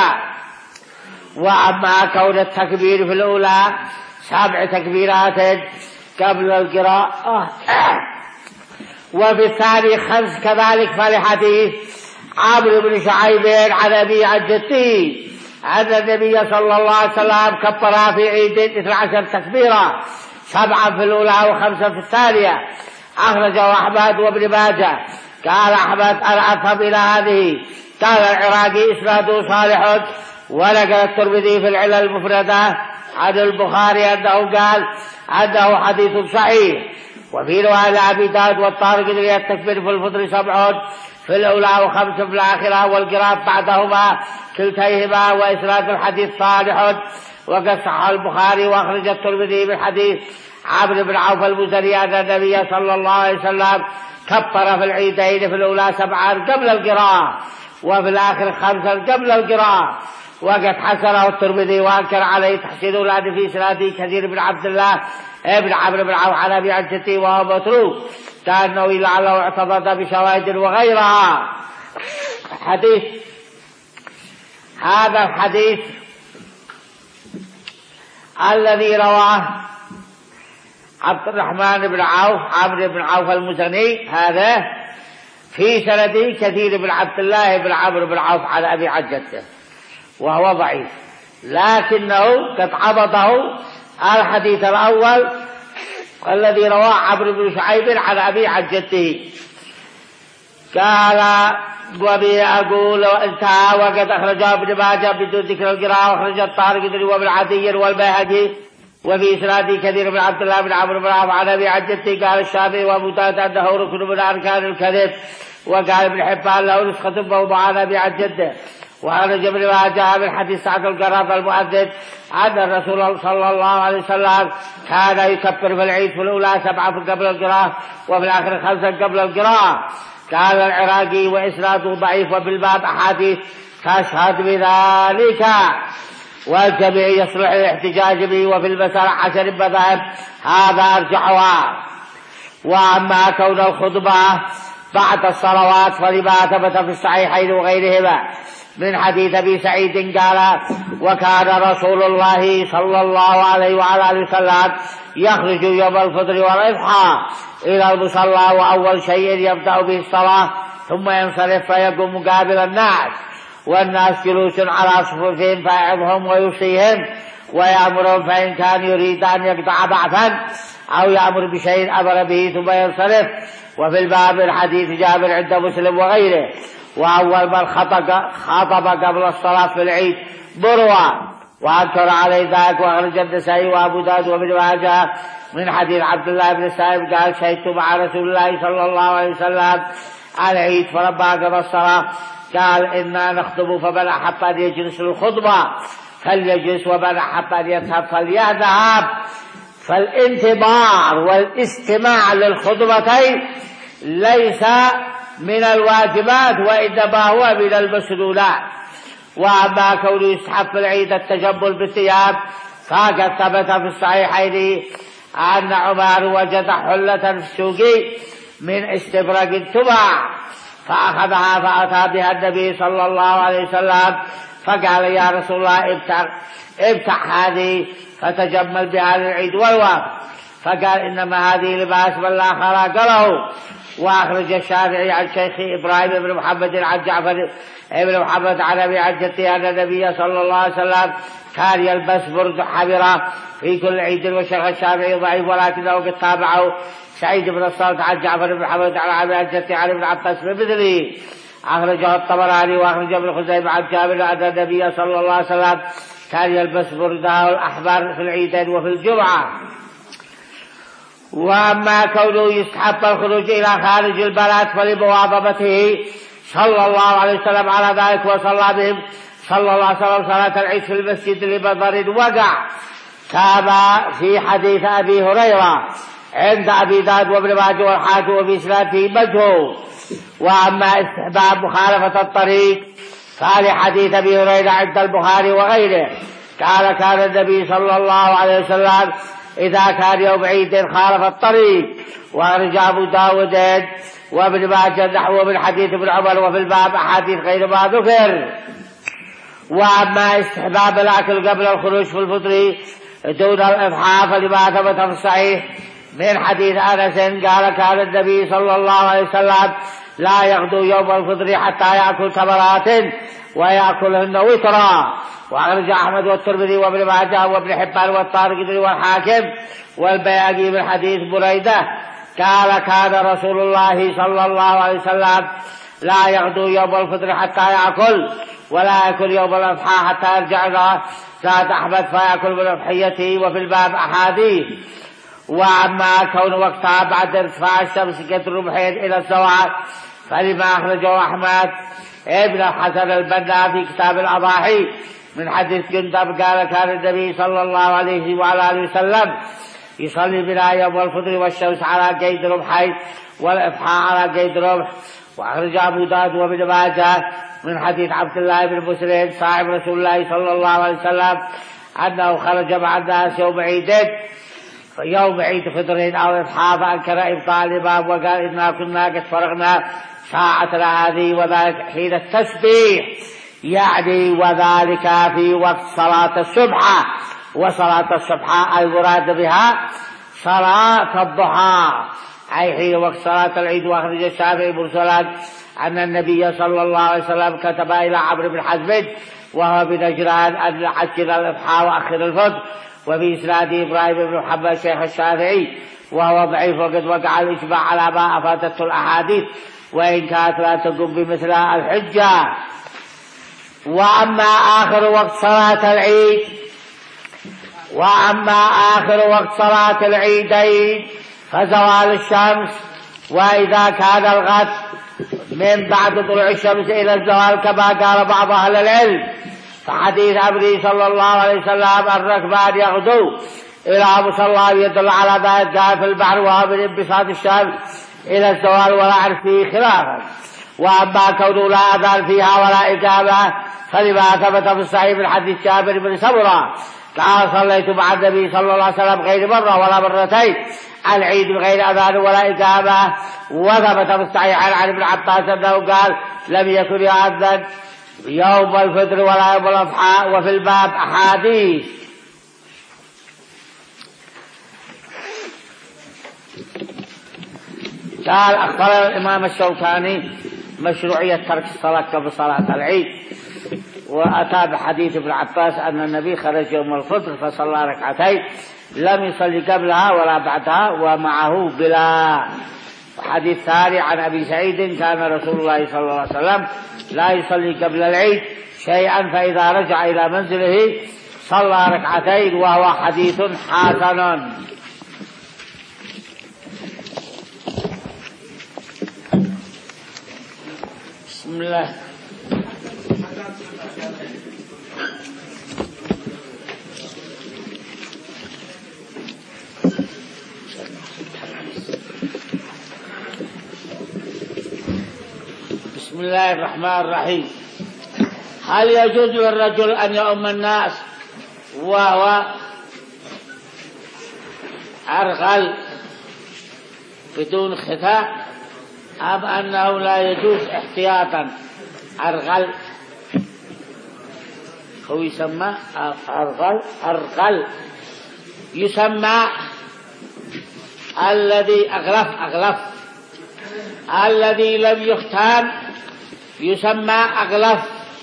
وأما كون التكبير في الأولى سبع تكبيرات قبل القراءة وفي الثاني خمس كذلك، فلحديث عمرو بن شعيب عن أبي عن جدي أن النبي صلى الله عليه وسلم كبر في عيد اثنتي عشرة تكبيرة، سبعة في الأولى وخمسة في الثانية. أخرجه أحمد وابن ماجه. قال أحمد: أنا أفهم إلى هذه. قال العراقي: إسناده صالح. ونقل الترمذي في العلل المفردة عن البخاري أنه قال أنه حديث صحيح. وفي رواية أبي داود والطارق التكبير في الفطر سبع في الأولى وخمس في الآخرة، والقراءة بعدهما كلتيهما، وإسناد الحديث صالح. وقد صح البخاري وأخرج الترمذي من حديث عمرو بن عوف المزني أن النبي صلى الله عليه وسلم كبر في العيدين في الأولى سبعا قبل القراءة وفي الآخر خمسا قبل القراءة. وقد حسنه الترمذي وأنكر عليه تحسين أولاد في إسناده كثير بن عبد الله ابن عمرو بن عوف عن أبي عن جده وهو متروك كأنه لعله اعتضد بشواهد وغيرها. حديث هذا الحديث الذي رواه عبد الرحمن بن عوف عمرو بن عوف المزني هذا في سنده كثير بن عبد الله بن عمرو بن عوف عن أبي عن جده وهو ضعيف، لكنه قد عبطه الحديث الأول الذي رواه عمرو بن شعيب عن أبي عن جده. قال وبي أقول انتهى. وقد أخرجه ابن ماجه بدون ذكر القراءة وأخرج الطارق وابن عدي والبيهقي وفي إسناده كثير بن عبد الله بن عمرو بن عوف عن أبي عن جده. قال الشافعي وأبو داود أنه ركن من أركان الكذب. وقال ابن حبان له نسخة موضوعة عن أبي عن جده. وأخرج ابن ماجه من حديث سعد القراط المؤذن أن الرسول صلى الله عليه وسلم كان يكبر في العيد في الأولى سبعة قبل القراءة وفي الآخر خمسة قبل القراءة. قال العراقي وإسناده ضعيف وبالباب أحاديث تشهد بذلك والجميع يصلح الاحتجاج به وفي المسألة حسن المذاهب هذا أرجحها. وأما كون الخطبة بعد الصلوات فلما ثبت في الصحيحين وغيرهما من حديث أبي سعيد قال وكان رسول الله صلى الله عليه وعلى آله وسلم يخرج يوم الفطر والأضحى إلى المصلى وأول شيء يبدأ به الصلاة ثم ينصرف فيقوم مقابل الناس والناس جلوس على صفوفهم فيعظهم ويوصيهم ويأمرهم فإن كان يريد أن يقطع بعثا أو يأمر بشيء أمر به ثم ينصرف. وفي الباب الحديث جابر عند مسلم وغيره. وأول من خطب قبل الصلاة في العيد بروى وأنكر عليه ذلك وأخرج النسائي وأبو داود وابن ماجه من حديث عبد الله بن السائب قال شهدت مع رسول الله صلى الله عليه وسلم العيد فلما قضى الصلاة قال إنا نخطب فمن أحب أن يجلس للخطبة فليجلس ومن أحب أن يذهب فليذهب. فالانتظار والاستماع للخطبتين ليس من الواجبات وإنما هو من المسنونات. وأما كونه يسحب في العيد التجمل بالثياب فقد ثبت في الصحيحين أن عمر وجد حلة في السوق من استبرق تباع فأخذها فأتى بها النبي صلى الله عليه وسلم فقال يا رسول الله ابتع, ابتع هذه فتجمل بها للعيد والوقت. فقال إنما هذه لباس من لا خلاق له. وأخرج الشافعي عن شيخ إبراهيم بن محمد عن جعفر بن محمد عن أبي عن جده أن النبي صلى الله عليه وسلم كان يلبس برد حبرة في كل عيد. وشيخ الشافعي ضعيف ولكنه قد تابعه سعيد بن الصالح عن جعفر بن محمد عن أبي عن جده عن ابن عباس بمثله. أخرجه الطبراني وأخرج ابن خزيمة عن جابر أن النبي صلى الله عليه وسلم كان يلبس برده الأحمر في العيدين وفي الجمعة. وأما كونه يستحب الخروج إلى خارج البلد فلمواظبته صلى الله عليه وسلم على ذلك وصلى بهم صلى الله عليه وسلم صلاة العيد في المسجد لمنظر وقع كما في حديث أبي هريرة عند أبي داود وابن ماجه والحاكم وبإسناده مجهول. وأما استحباب مخالفة الطريق فلحديث أبي هريرة عند البخاري وغيره قال كان النبي صلى الله عليه وسلم إذا كان يوم عيد خالف الطريق. وأخرج أبو داود وابن ماجه نحو من حديث ابن عمر وفي الباب أحاديث غير ما ذكر. وأما استحباب الأكل قبل الخروج في الفطر دون الإضحى فلما ثبت في الصحيح من حديث أنس قال كان النبي صلى الله عليه وسلم لا يغدو يوم الفطر حتى يأكل تمرات ويأكلهن وترا. وأخرج أحمد والترمذي وابن ماجه وابن حبان والطارق والحاكم والبيهقي من حديث بريدة قال كان رسول الله صلى الله عليه وسلم لا يغدو يوم الفطر حتى يأكل ولا يأكل يوم الأضحى حتى يرجع زاد أحمد فيأكل من أضحيته. وفي الباب أحاديث. وأما كون وقتها بعد ارتفاع الشمس كالرمحين إلى الزوال فلما أخرجه أحمد ابن الحسن البنا في كتاب الأضاحي من حديث جندب قال كان النبي صلى الله عليه وعلى آله وسلم يصلي بنا يوم الفطر والشمس على قيد رمحين والإفحاء على قيد رمح. وأخرج أبو داود وابن ماجه من حديث عبد الله بن مسلم صاحب رسول الله صلى الله عليه وسلم أنه خرج مع الناس يوم عيدين يوم عيد فطر أو إضحى فأنكر إبطال الإمام وقال إنا كنا قد فرغنا ساعتنا هذه وذلك حين التسبيح، يعني وذلك في وقت صلاة الصبح. وصلاة الصبح المراد بها صلاة الضحى أي حين وقت صلاة العيد. وأخرج الشافعي مرسلا أن النبي صلى الله عليه وسلم كتب إلى عمرو بن حزم وهو بنجران أن عجل الإضحى وأخر الفطر. وفي إسناد إبراهيم بن محمد شيخ الشافعي وهو ضعيف وقد وقع الإجماع على ما أفادته الأحاديث وإن كانت لا تقوم بمثل الحجة. وأما آخر وقت صلاة العيد وأما آخر وقت صلاة العيدين فزوال الشمس، وإذا كان الغد من بعد طلوع الشمس إلى الزوال كما قال بعض أهل العلم، فحديث أبي صلى الله عليه وسلم الركبان يغدو إلى مصلى يدل على ذلك قال في البحر وهو من انبساط الشمس إلى الزوال ولا أعرف فيه خلافا. وأما كونه لا أذان فيها ولا إجابة فلما ثبت في الصحيح من حديث جابر بن سمرة قال صليت مع النبي صلى الله عليه وسلم غير مرة ولا مرتين العيد بغير أذان ولا إجابة. وثبت في الصحيح عن ابن عباس أنه قال لم يكن يؤذن يوم الفطر ولا يوم الأضحى. وفي الباب أحاديث. قال أخبر الإمام الشوكاني مشروعية ترك الصلاة قبل صلاة العيد، وأتى بحديث ابن عباس أن النبي خرج يوم الفطر فصلى ركعتين لم يصلي قبلها ولا بعدها ومعه بلا. حديث ثاني عن أبي سعيد كان رسول الله صلى الله عليه وسلم لا يصلي قبل العيد شيئا فإذا رجع إلى منزله صلى ركعتين، وهو حديث حسن. بسم الله. بسم الله الرحمن الرحيم. هل يجوز للرجل أن يؤم الناس وهو أرغل بدون ختان، أم أنه لا يجوز احتياطا؟ أرغل هو يسمى أرغل أرغل يسمى الذي أغلف أغلف الذي لم يختان يسمى أغلف.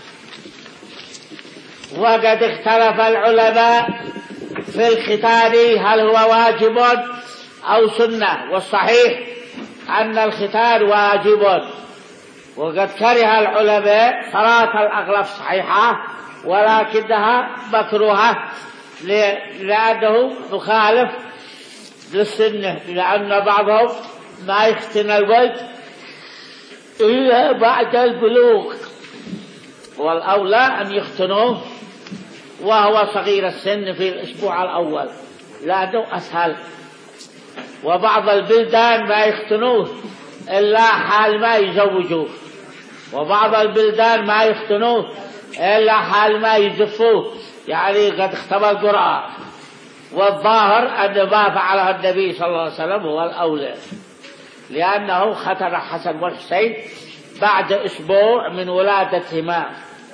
وقد اختلف العلماء في الختان هل هو واجب أو سنة، والصحيح أن الختان واجب. وقد كره العلماء صلاة الأغلف صحيحة ولكنها مكروهة لأنه مخالف للسنة، لأن بعضهم ما يختن الولد إلا بعد البلوغ، والأولى أن يختنوه وهو صغير السن في الأسبوع الأول لأنه أسهل. وبعض البلدان ما يختنوه إلا حال ما يزوجوه، وبعض البلدان ما يختنوه إلا حال ما يزفوه، يعني قد اختبى القرآن. والظاهر أن ما فعله النبي صلى الله عليه وسلم هو الأولى، لأنه ختن حسن والحسين بعد أسبوع من ولادتهما.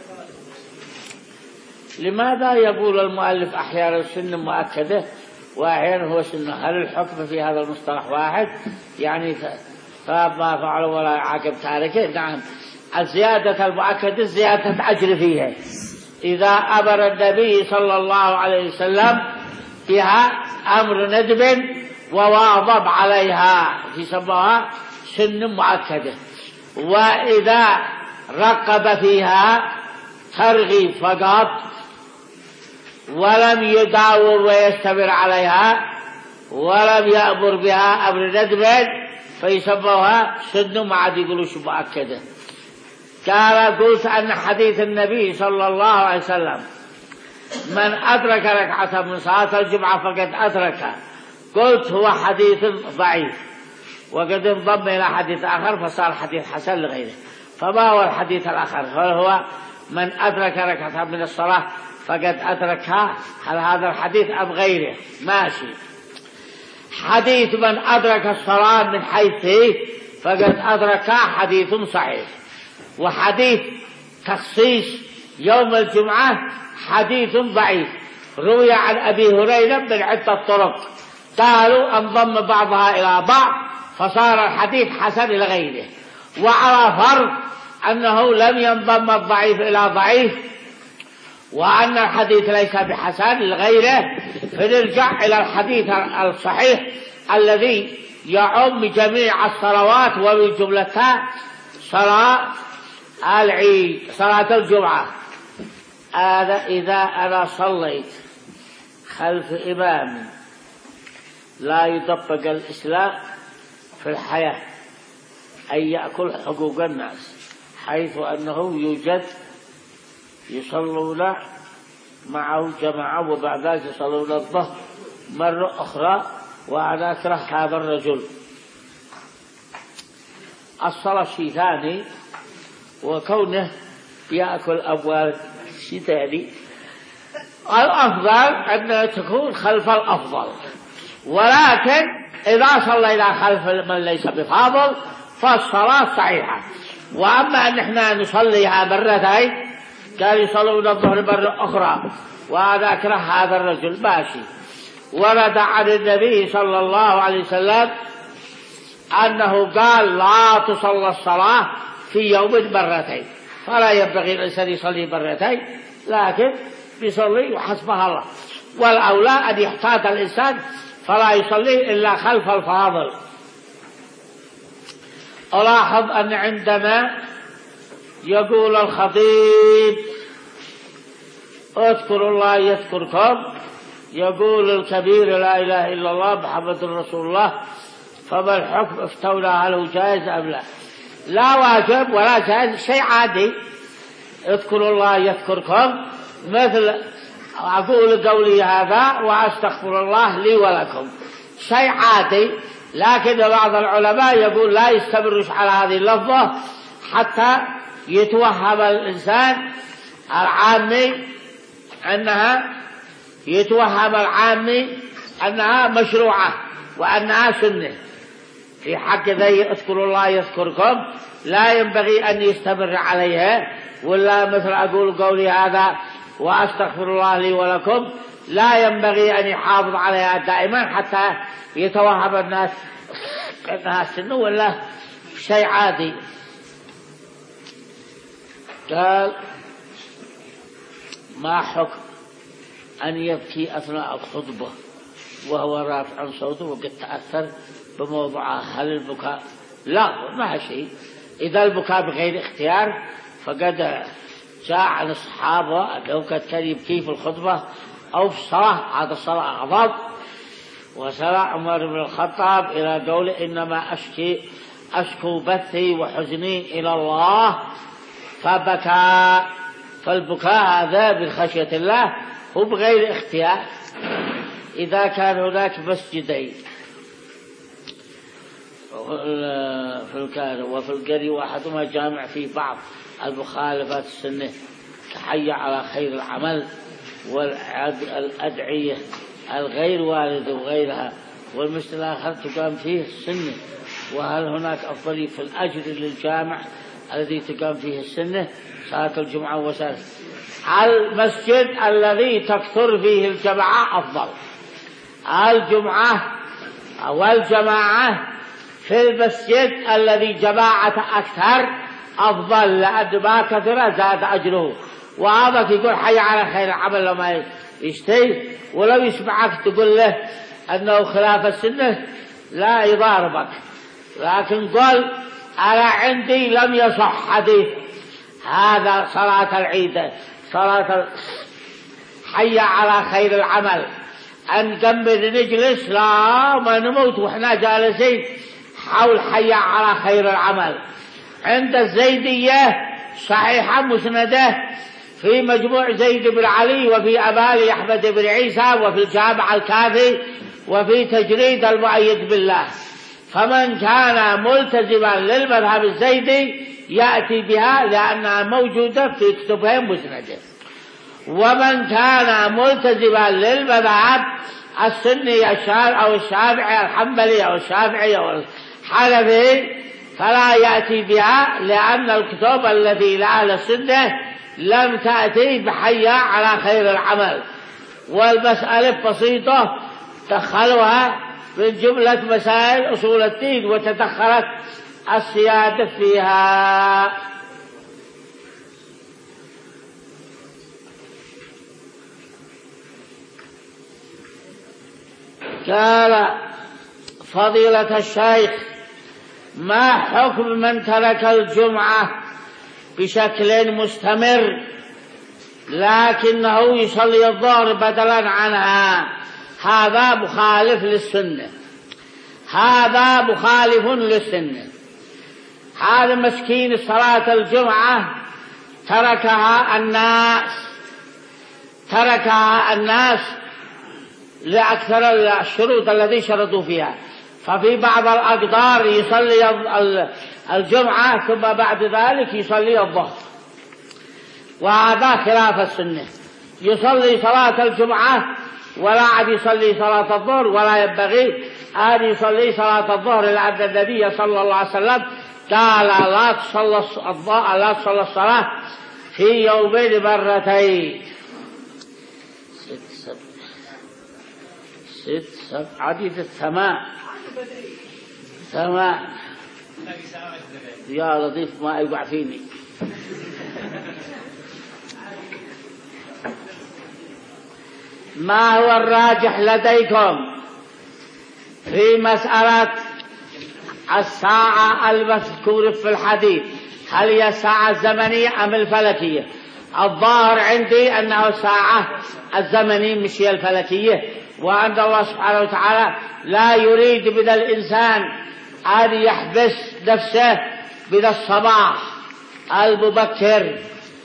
لماذا يقول المؤلف أحيانا سن مؤكدة وأحيانا هو سنة؟ هل الحكم في هذا المصطلح واحد؟ يعني فما فعله ولا يعاقب تاركه؟ نعم، الزيادة المؤكدة زيادة أجر فيها. إذا أمر النبي صلى الله عليه وسلم بها أمر ندب وواظب عليها يسموها سن مؤكدة. وإذا رقب فيها ترغيب فقط ولم يداوم ويستمر عليها ولم يأمر بها أمر ندب فيسموها سن، ما عاد يقولوش مؤكدة. قال قلت أن حديث النبي صلى الله عليه وسلم من أدرك ركعة من صلاة الجمعة فقد أدرك. قلت هو حديث ضعيف، وقد انضم إلى حديث آخر فصار حديث حسن لغيره. فما هو الحديث الآخر؟ هل هو من أدرك ركعة من الصلاة فقد أدركها؟ هل هذا الحديث أم غيره؟ ماشي. حديث من أدرك الصلاة من حيث فقد أدركها حديث صحيح. وحديث تخصيص يوم الجمعة حديث ضعيف، روي عن أبي هريرة من عدة طرق، قالوا انضم بعضها إلى بعض فصار الحديث حسن لغيره. وعلى فرض أنه لم ينضم الضعيف إلى ضعيف وأن الحديث ليس بحسن لغيره، فنرجع إلى الحديث الصحيح الذي يعم جميع الصلوات ومن جملتها صلاة العيد، صلاة الجمعة. هذا إذا أنا صليت خلف إمام لا يطبق الإسلام في الحياة، أي يأكل حقوق الناس، حيث أنه يوجد يصلون معه جماعة وبعد ذلك يصلون الظهر مرة أخرى، وأنا أكره هذا الرجل. الصلاة شيء ثاني، وكونه يأكل أموال شيء ثاني. الأفضل أن تكون خلف الأفضل، ولكن إذا صلينا خلف من ليس بفاضل فالصلاة صحيحة. وأما أن احنا نصليها مرتين، كانوا يصلون الظهر مرة أخرى، وهذا أكره هذا الرجل، ماشي. ورد عن النبي صلى الله عليه وسلم أنه قال لا تصلى الصلاة في يوم مرتين، فلا ينبغي الإنسان يصلي مرتين، لكن يصلي وحسبها الله. والأولى أن يحتاط الإنسان فلا يصلي إلا خلف الفاضل. ألاحظ أن عندما يقول الخطيب اذكروا الله يذكركم، يقول الكبير لا إله إلا الله محمد رسول الله، فما الحكم؟ افتونا هل هو جائز أم لا؟ لا واجب ولا جائز، شيء عادي. اذكروا الله يذكركم، مثل أقول قولي هذا وأستغفر الله لي ولكم، شيء عادي. لكن بعض العلماء يقول لا يستمرش على هذه اللفظة حتى يتوهم الإنسان العامي أنها يتوهم العامي أنها مشروعة وأنها سنة. في حق ذي اذكروا الله يذكركم لا ينبغي أن يستمر عليها، ولا مثل أقول قولي هذا وأستغفر الله لي ولكم لا ينبغي أن يحافظ عليها دائما حتى يتوهم الناس أنها سنة ولا شيء عادي. قال ما حكم أن يبكي أثناء الخطبة وهو رافع صوته وقد تأثر بموضوعه؟ هل البكاء؟ لا، ما شيء. إذا البكاء بغير اختيار فقد جاء عن الصحابة أنه كان يبكي في الخطبة أو في الصلاة، هذا الصلاة أفضل. وسأل عمر بن الخطاب إلى قوله إنما أشكي أشكو بثي وحزني إلى الله فبكى. فالبكاء هذا بخشية الله هو بغير اختيار. إذا كان هناك مسجدين في الكهنة وفي القرية واحدهما جامع في بعض المخالفات السنة كحي على خير العمل والأدعية الغير واردة وغيرها، والمسجد الآخر تقام فيه السنة، وهل هناك أفضل في الأجر للجامع الذي تقام فيه السنة صلاة الجمعة وسائر؟ المسجد الذي تكثر فيه الجماعة أفضل. الجمعة والجماعة في المسجد الذي جماعة أكثر أفضل، لأن ما كثر زاد أجره. وهذا يقول حي على خير العمل لما يشتي، ولو يسمعك تقول له أنه خلاف السنة لا يضاربك، لكن قل أنا عندي لم يصح حديث هذا صلاة العيد، صلاة حي على خير العمل أن نقمد نجلس، لا ما نموت وإحنا جالسين حول حي على خير العمل. عند الزيدية صحيحة مسندة في مجموع زيد بن علي، وفي أبالي أحمد بن عيسى، وفي الجامع الكافي، وفي تجريد المؤيد بالله. فمن كان ملتزما للمذهب الزيدي يأتي بها لأنها موجودة في كتبهم مسنده، ومن كان ملتزما للمذهب السني أو الشافعي الحنبلي أو الشافعي أو الحنفي فلا يأتي بها، لأن الكتب التي لأهل السنة لم تأتي بحية على خير العمل. والمسألة بسيطة دخلوها من جملة مسائل أصول الدين، وتدخلت السيادة فيها. قال فضيلة الشيخ: ما حكم من ترك الجمعة بشكل مستمر لكنه يصلي الظهر بدلا عنها؟ هذا مخالف للسنة، هذا مخالف للسنة. هذا مسكين صلاة الجمعة تركها الناس تركها الناس لأكثر الشروط الذي شرطوا فيها. ففي بعض الأقدار يصلي الجمعة ثم بعد ذلك يصلي الظهر، وهذا خلاف السنة. يصلي صلاة الجمعة ولا عاد يصلي صلاة الظهر، ولا ينبغي أن يصلي صلاة الظهر، لأن النبي صلى الله عليه وسلم قال لا تصلى لا تصلى الصلاة في يومين مرتين. ست سبع ست سبع عديد السماء سماء يا لطيف ما يقع فيني. ما هو الراجح لديكم في مسألة الساعة المذكورة في الحديث؟ هل هي الساعة الزمنية أم الفلكية؟ الظاهر عندي أنه الساعة الزمنية مش هي الفلكية، وأن الله سبحانه وتعالى لا يريد من الإنسان أن يحبس نفسه من الصباح المبكر.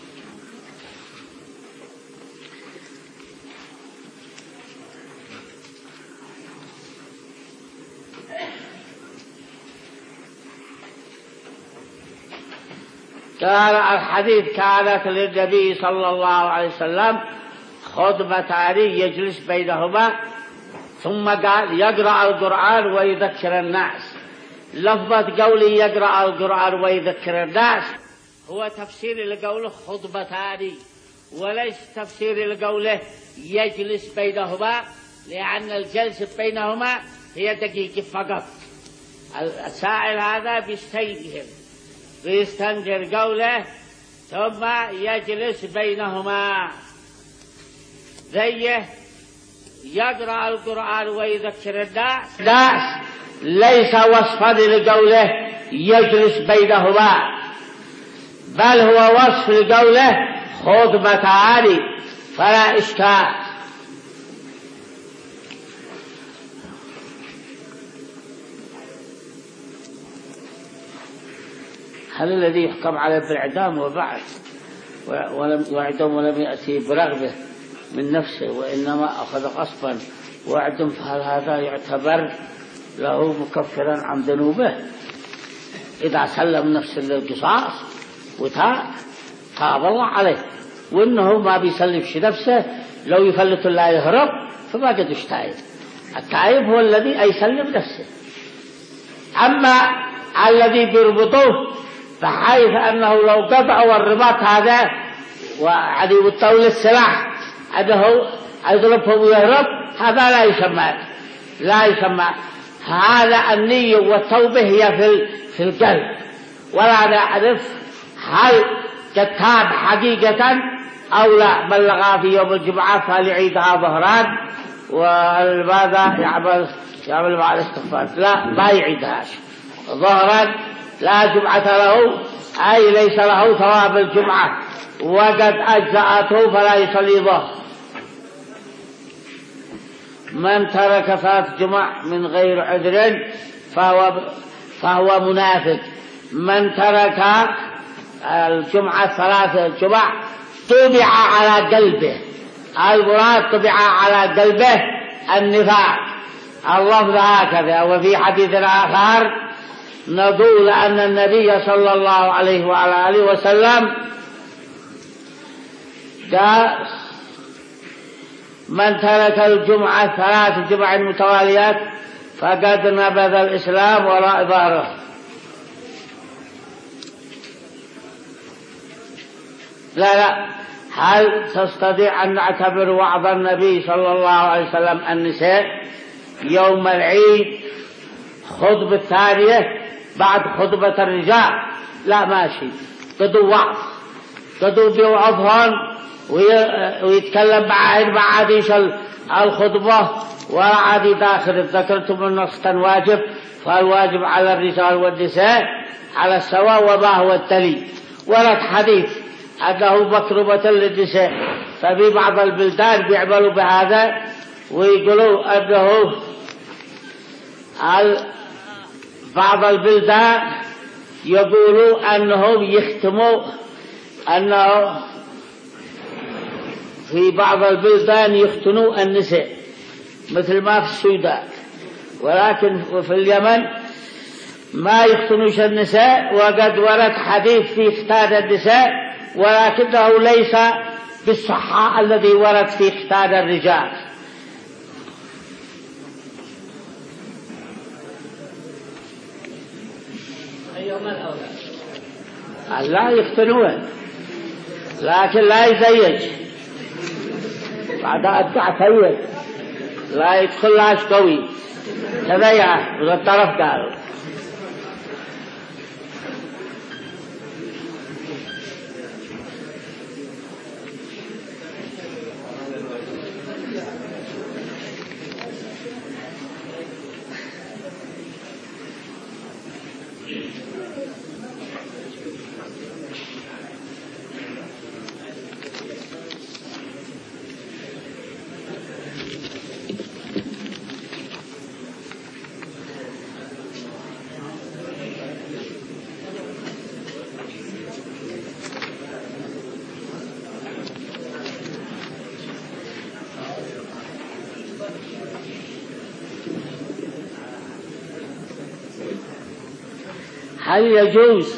قال الحديث: كانت للنبي صلى الله عليه وسلم خطبتان يجلس بينهما، ثم قال يقرأ القرآن ويذكر الناس. لفظة قولي يقرأ القرآن ويذكر الناس هو تفسير لقوله خطبتان، وليس تفسير لقوله يجلس بينهما، لأن الجلسة بينهما هي دقيقة فقط. السائل هذا بيستيهم بيستنكر قوله ثم يجلس بينهما، زيه يقرأ القرآن ويذكر الناس. الناس ليس وصفا لقوله يجلس بينهما، بل هو وصف لقوله خطبتان، فلا إشكال. هل الذي يحكم عليه بالإعدام وبعد ولم يعدم ولم يأتي برغبة من نفسه وإنما أخذ غصبا وأعدم، فهل هذا يعتبر له مكفرا عن ذنوبه؟ إذا سلم نفسه للقصاص وتاب تاب الله عليه، وإنه ما بيسلمش نفسه لو يفلت الله يهرب فما قد يشتايب. التائب هو الذي يسلم نفسه. أما الذي بيربطوه بحيث أنه لو قطعوا الرباط هذا وعدي والطول السلاح أنه يضربه ويهرب، هذا لا يسمى لا يسمى هذا النية والتوبة هي في في القلب، ولا نعرف هل تتاب حقيقة أو لا. بلغها في يوم الجمعة فليعيدها ظهران، وماذا يعمل يعمل مع الاستغفار؟ لا، ما يعيدهاش ظهرا، لا جمعة له، أي ليس له ثواب الجمعة وقد أجزأته فلا يصلي ظهر. من ترك صلاة جمعة من غير عذر فهو فهو منافق. من ترك الجمعة ثلاثة جمع طبع على قلبه، المراد طبع على قلبه النفاق، اللفظ هكذا. وفي حديث آخر نقول أن النبي صلى الله عليه وعلى آله وسلم قال: من ترك الجمعة ثلاث جمع متواليات فقد نبذ الإسلام وراء ظهره. لا لا هل تستطيع أن نعتبر وعظ النبي صلى الله عليه وسلم النساء يوم العيد خطبة ثانية بعد خطبة الرجال؟ لا ماشي، قدوا وعظ، قدوا بوعظهم ويتكلم بعد بعد ايش الخطبة وعادي داخل. ذكرتم النص كان واجب، فالواجب على الرجال والنساء على السواء. وما هو التلي؟ ورد حديث أنه مكرمة للنساء، ففي بعض البلدان بيعملوا بهذا ويقولوا أنه بعض البلدان يقولوا أنهم يختموا، أنه في بعض البلدان يختنوا النساء مثل ما في السودان، ولكن في اليمن ما يختنوش النساء. وقد ورد حديث في ختان النساء ولكنه ليس بالصحة الذي ورد في ختان الرجال. أيهما الأولى؟ لا يختنون لكن لا يزيج، بعد أدعى تيج لا يدخل لاش قوي تبيعه من الطرف قالوا. هل يجوز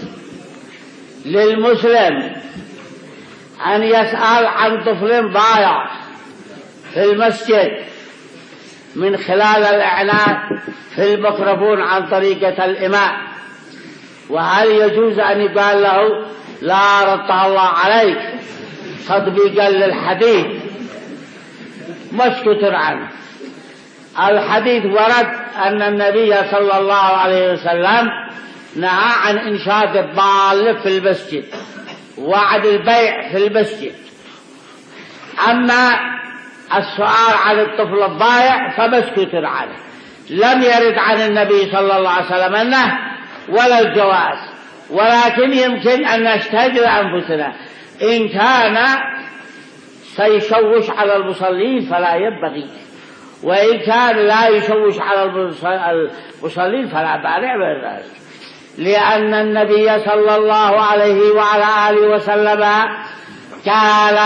للمسلم أن يسأل عن طفل ضايع في المسجد من خلال الإعلان في الميكروفون عن طريقة الإمام؟ وهل يجوز أن يقال له لا رد الله عليك تطبيقا للحديث مسكوت عنه؟ الحديث ورد أن النبي صلى الله عليه وسلم نهى عن إنشاد الضال في المسجد وعن البيع في المسجد. أما السؤال عن الطفل الضائع فمسكوت عنه، لم يرد عن النبي صلى الله عليه وسلم النهي ولا الجواز، ولكن يمكن أن نجتهد أنفسنا إن كان سيشوش على المصلين فلا ينبغي، وإن كان لا يشوش على المصلين فلا مانع من ذلك، لأن النبي صلى الله عليه وعلى آله وسلم قال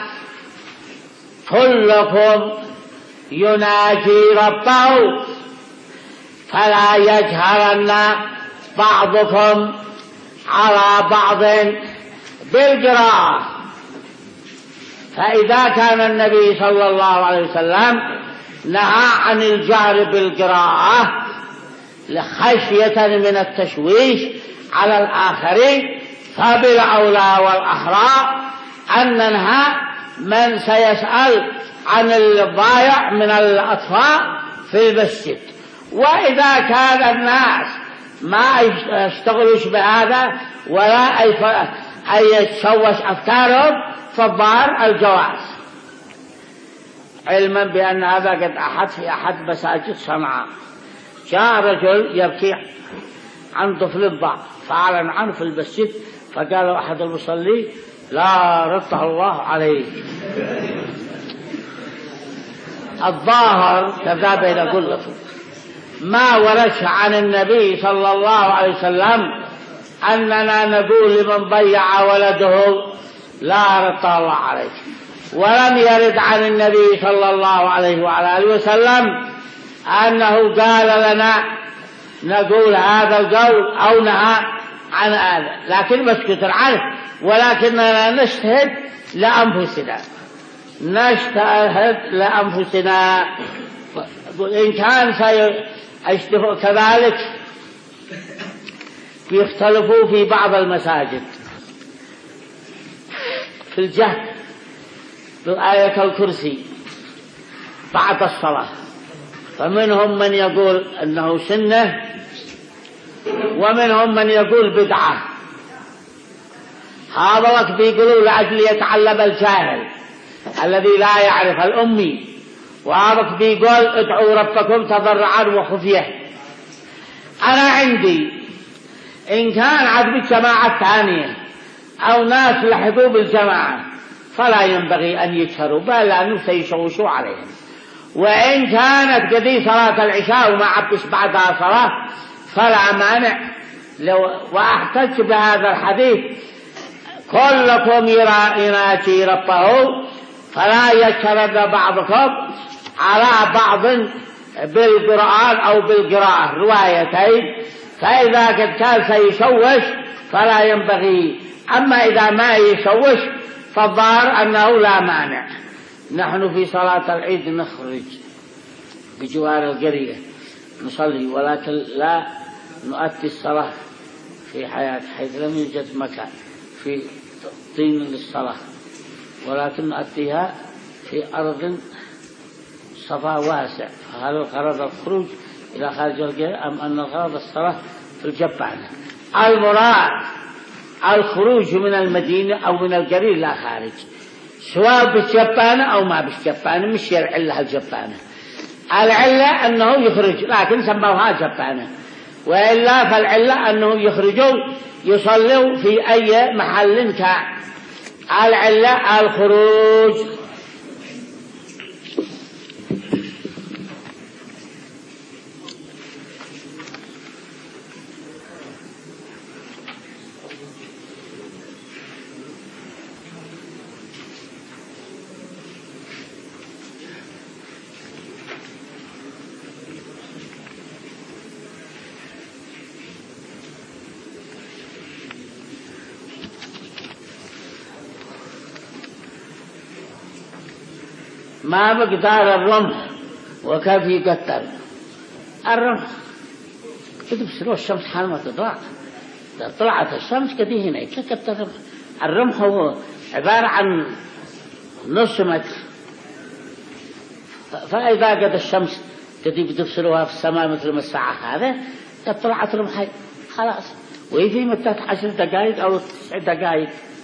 كلكم يناجي ربه فلا يجهرن بعضكم على بعض بالقراءة. فإذا كان النبي صلى الله عليه وسلم نهى عن الجهر بالقراءة لخشية من التشويش على الآخرين، فبالأولى والأحرى أن ننهى من سيسأل عن الضائع من الأطفال في المسجد. وإذا كان الناس ما يشتغلوش بهذا ولا أي يتشوش أفكارهم فالظاهر الجواز، علما بأن هذا قد أحد في أحد مساجد صنعاء جاء رجل يبكي عن طفل ضاع فأعلن عنه في المسجد، فقال أحد المصلين لا رده الله عليه. الظاهر كذا بين كل ما ورد عن النبي صلى الله عليه وسلم أننا نقول لمن ضيع ولده لا رد الله عليك. ولم يرد عن النبي صلى الله عليه وعلى آله وسلم أنه قال لنا نقول هذا القول أو نهى عن هذا، لكن مسكت عنه، ولكننا نجتهد لأنفسنا نجتهد لأنفسنا. إن كان سيجتهد كذلك يختلفوا في بعض المساجد في الجهر بآية الكرسي بعد الصلاة، فمنهم من يقول أنه سنة ومنهم من يقول بدعة. هذا وقت بيقولوا لأجل يتعلم الجاهل الذي لا يعرف الأمي، وهذا بيقول ادعوا ربكم تضرعا وخفية. أنا عندي إن كان عدم الجماعة الثانية أو ناس لحقوا بالجماعة فلا ينبغي أن يجهروا، بل لأنه سيشوشوا عليهم. وإن كانت قدي صلاة العشاء وما عبش بعدها صلاة فلا مانع. لو وأحتج بهذا الحديث كلكم يناجي ربه فلا يجهرن بعضكم على بعض بالقرآن أو بالقراءة روايتين، فإذا قد كان سيشوش فلا ينبغي. أما إذا ما يشوش فالظاهر أنه لا مانع. نحن في صلاة العيد نخرج بجوار القرية نصلي، ولكن لا نؤدي الصلاة في حياة حيث لم يوجد مكان في طين للصلاة، ولكن نؤديها في أرض صفا واسع. فهل الغرض الخروج إلى خارج القرية أم أن الغرض الصلاة في الجبانة؟ المراد الخروج من المدينة أو من القرية لا خارج، سواء بالجبانة أو ما بالجبانة، مش العلة الجبانة. العلة أنه يخرج، لكن سموها جبانة، وإلا فالعلة أنه يخرجوا يصلوا في أي محل كان. العلة الخروج. ما مقدار الرمح وكيف يقتل الرمح؟ تبصروا الشمس حال ما تطلع، طلعت الشمس كده هنا يتكتل الرمح. الرمح هو عبارة عن نص متر، فإذا قد الشمس كده بتبصروها في السماء مثل ما الساعة هذا قد طلعت رمحي خلاص، ويجي مدة عشر دقائق أو تسع دقائق.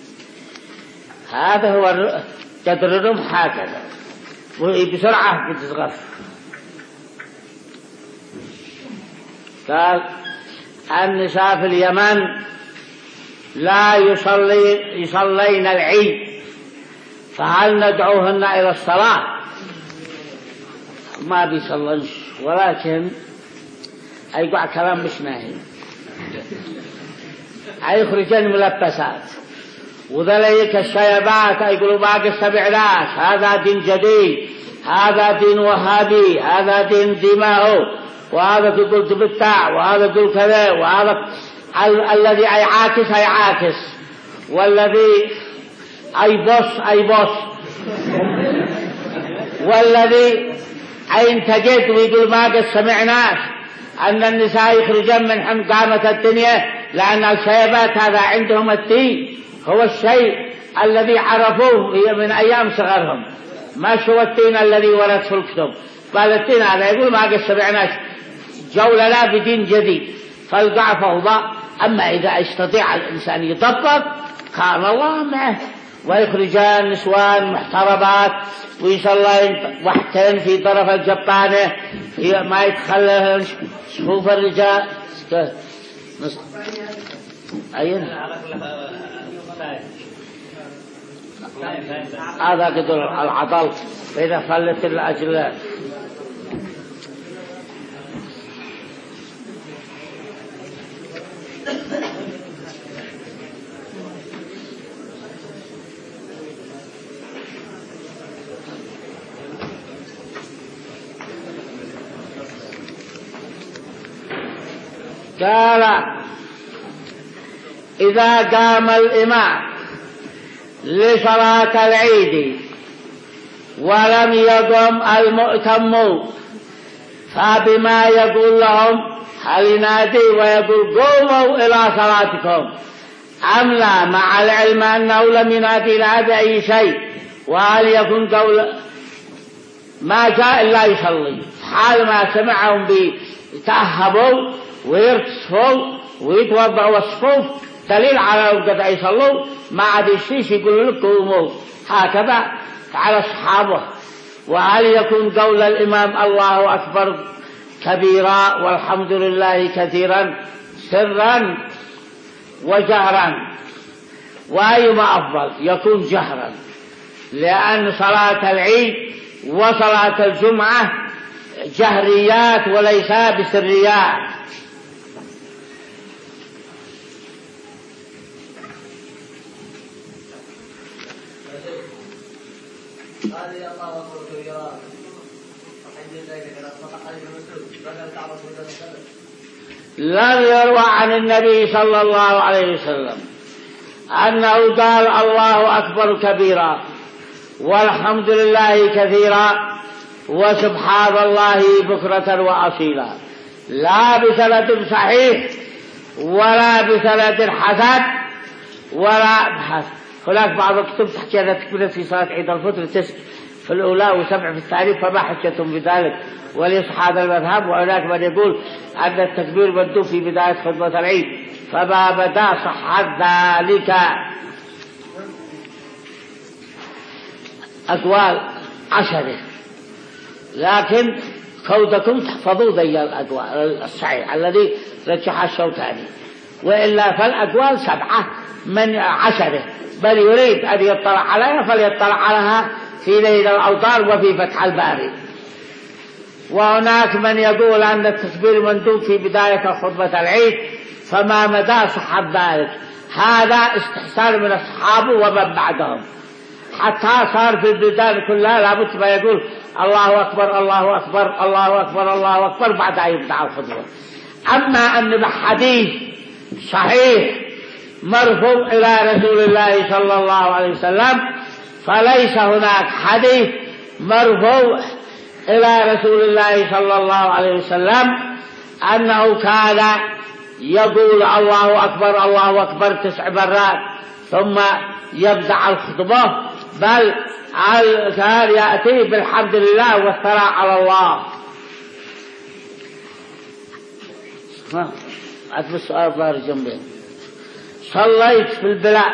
هذا هو قدر الرمح هكذا، وبسرعة بتصغر. قال النساء في اليمن لا يصلي يصلين العيد، فهل ندعوهن إلى الصلاة؟ ما بيصلنش، ولكن أيقع كلام مش ناهي، أيخرجن ملبسات وذلك الشيبات يقولوا باقي السبعلاش هذا دين جديد، هذا دين وهابي، هذا دين دماؤه، وهذا تقول تبتع، وهذا تقول كذا، وهذا ال- الذي أي عاكس أي عاكس، والذي أي بص أي بص، والذي أي انتجد ويقول ما قد سمعناش أن النساء يخرجن من حمقامة الدنيا، لأن الشيبات هذا عندهم الدين هو الشيء الذي عرفوه من أيام صغرهم، ما هو الدين الذي ورد في الكتب، بل الدين هذا يقول ما قد سمعناش جولة لا بدين جديد، فالقع فوضى. أما إذا استطيع الإنسان يطبق كان الله معه، ويخرجان نسوان محتربات ويصلين وحدين في طرف الجبانة ما يتخلى صفوف الرجال. أين هذا قدر العضل فإذا خلت الأجل قال إذا قام الإمام لصلاة العيد ولم يقم المؤتمون فبما يقول لهم؟ هل ينادي ويقول قوموا إلى صلاتكم أم لا، مع العلم أنه لم ينادي لها بأي شيء؟ وهل يكون قول ما جاء إلا يصلي حال ما سمعهم بيتأهبوا ويرتصفوا ويتوضعوا الصفوف دليل على وقت يصلوا، ما عاد يشتيش يقول لك قوموا، هكذا على أصحابه. وهل يكون قول الإمام الله أكبر كبيرا والحمد لله كثيرا سرا وجهرا؟ وأيما أفضل؟ يكون جهرا، لأن صلاة العيد وصلاة الجمعة جهريات وليس بسريات. لم يروى عن النبي صلى الله عليه وسلم أنه قال الله أكبر كبيرا والحمد لله كثيرا وسبحان الله بكرة وأصيلا، لا بسند صحيح ولا بسند حسن ولا بحث. هناك بعض الكتب تحكي أن تكبيرة في صلاة عيد الفطر تسع في الأولى وسبع في الثاني، فما حجتهم بذلك وليس هذا المذهب. وهناك من يقول أن التكبير مندوب في بداية خطبة العيد، فما بدا صحت ذلك. أقوال عشرة، لكن كودكم تحفظوا ذي الأقوال الصحيح الذي رجح الشوكاني، وإلا فالأقوال سبعة من عشرة، بل يريد أن يطلع عليها فليطلع عليها في ليل الأوطار وفي فتح الباري. وهناك من يقول أن التكبير مندوب في بداية خطبة العيد، فما مدى صحة ذلك؟ هذا استحسان من أصحابه ومن بعدهم، حتى صار في البلدان كلها لابد ما يقول الله أكبر الله أكبر الله أكبر الله أكبر بعد أن يبدأ الخطبة. أما أن بحديث صحيح مرفوع إلى رسول الله صلى الله عليه وسلم، فليس هناك حديث مرفوع إلى رسول الله صلى الله عليه وسلم أنه كان يقول الله أكبر الله أكبر تسع مرات ثم يبدأ الخطبة، بل كان يأتي بالحمد لله والثناء على الله. أتبع السؤال ظهر جنبين. صليت في البلاد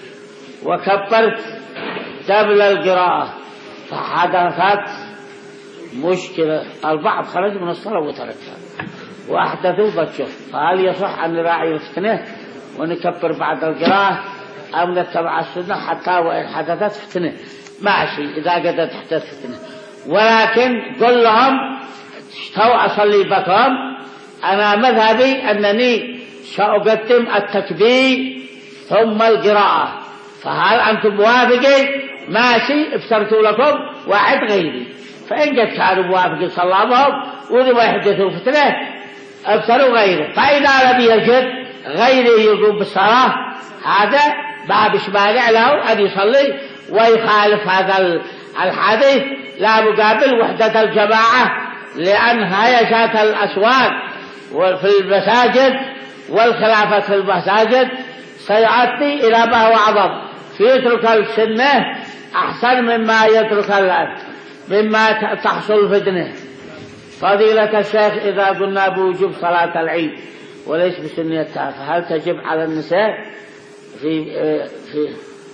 وكبرت قبل القراءة فحدثت مشكلة، البعض خرج من الصلاة وتركها وأحدثوا بتشوف، فهل يصح أن نراعي الفتنة ونكبر بعد القراءة أم نتبع السنة حتى وإن حدثت فتنة؟ ماشي إذا قدرت تحدث فتنة، ولكن قل لهم اشتوا أصلي بكم، أنا مذهبي أنني سأقدم التكبير ثم القراءة، فهل أنتم موافقين؟ ماشي افسرتوا لكم واحد غيري، فإن قد كانوا موافقين صلى بهم وذو يحدثوا فتنة افسروا غيره، فإذا لم يجد غيره يقوم بالصلاة هذا باب مانع له أن يصلي ويخالف هذا الحديث، لا مقابل وحدة الجماعة، لأن هيجات الأسواق في المساجد والخلافة في المساجد سيؤدي إلى ما هو أعظم، فيترك السنة أحسن مما يترك الأرض مما تحصل فتنة. فضيلة الشيخ إذا قلنا بوجوب صلاة العيد وليس بسنيتها، فهل تجب على النساء في في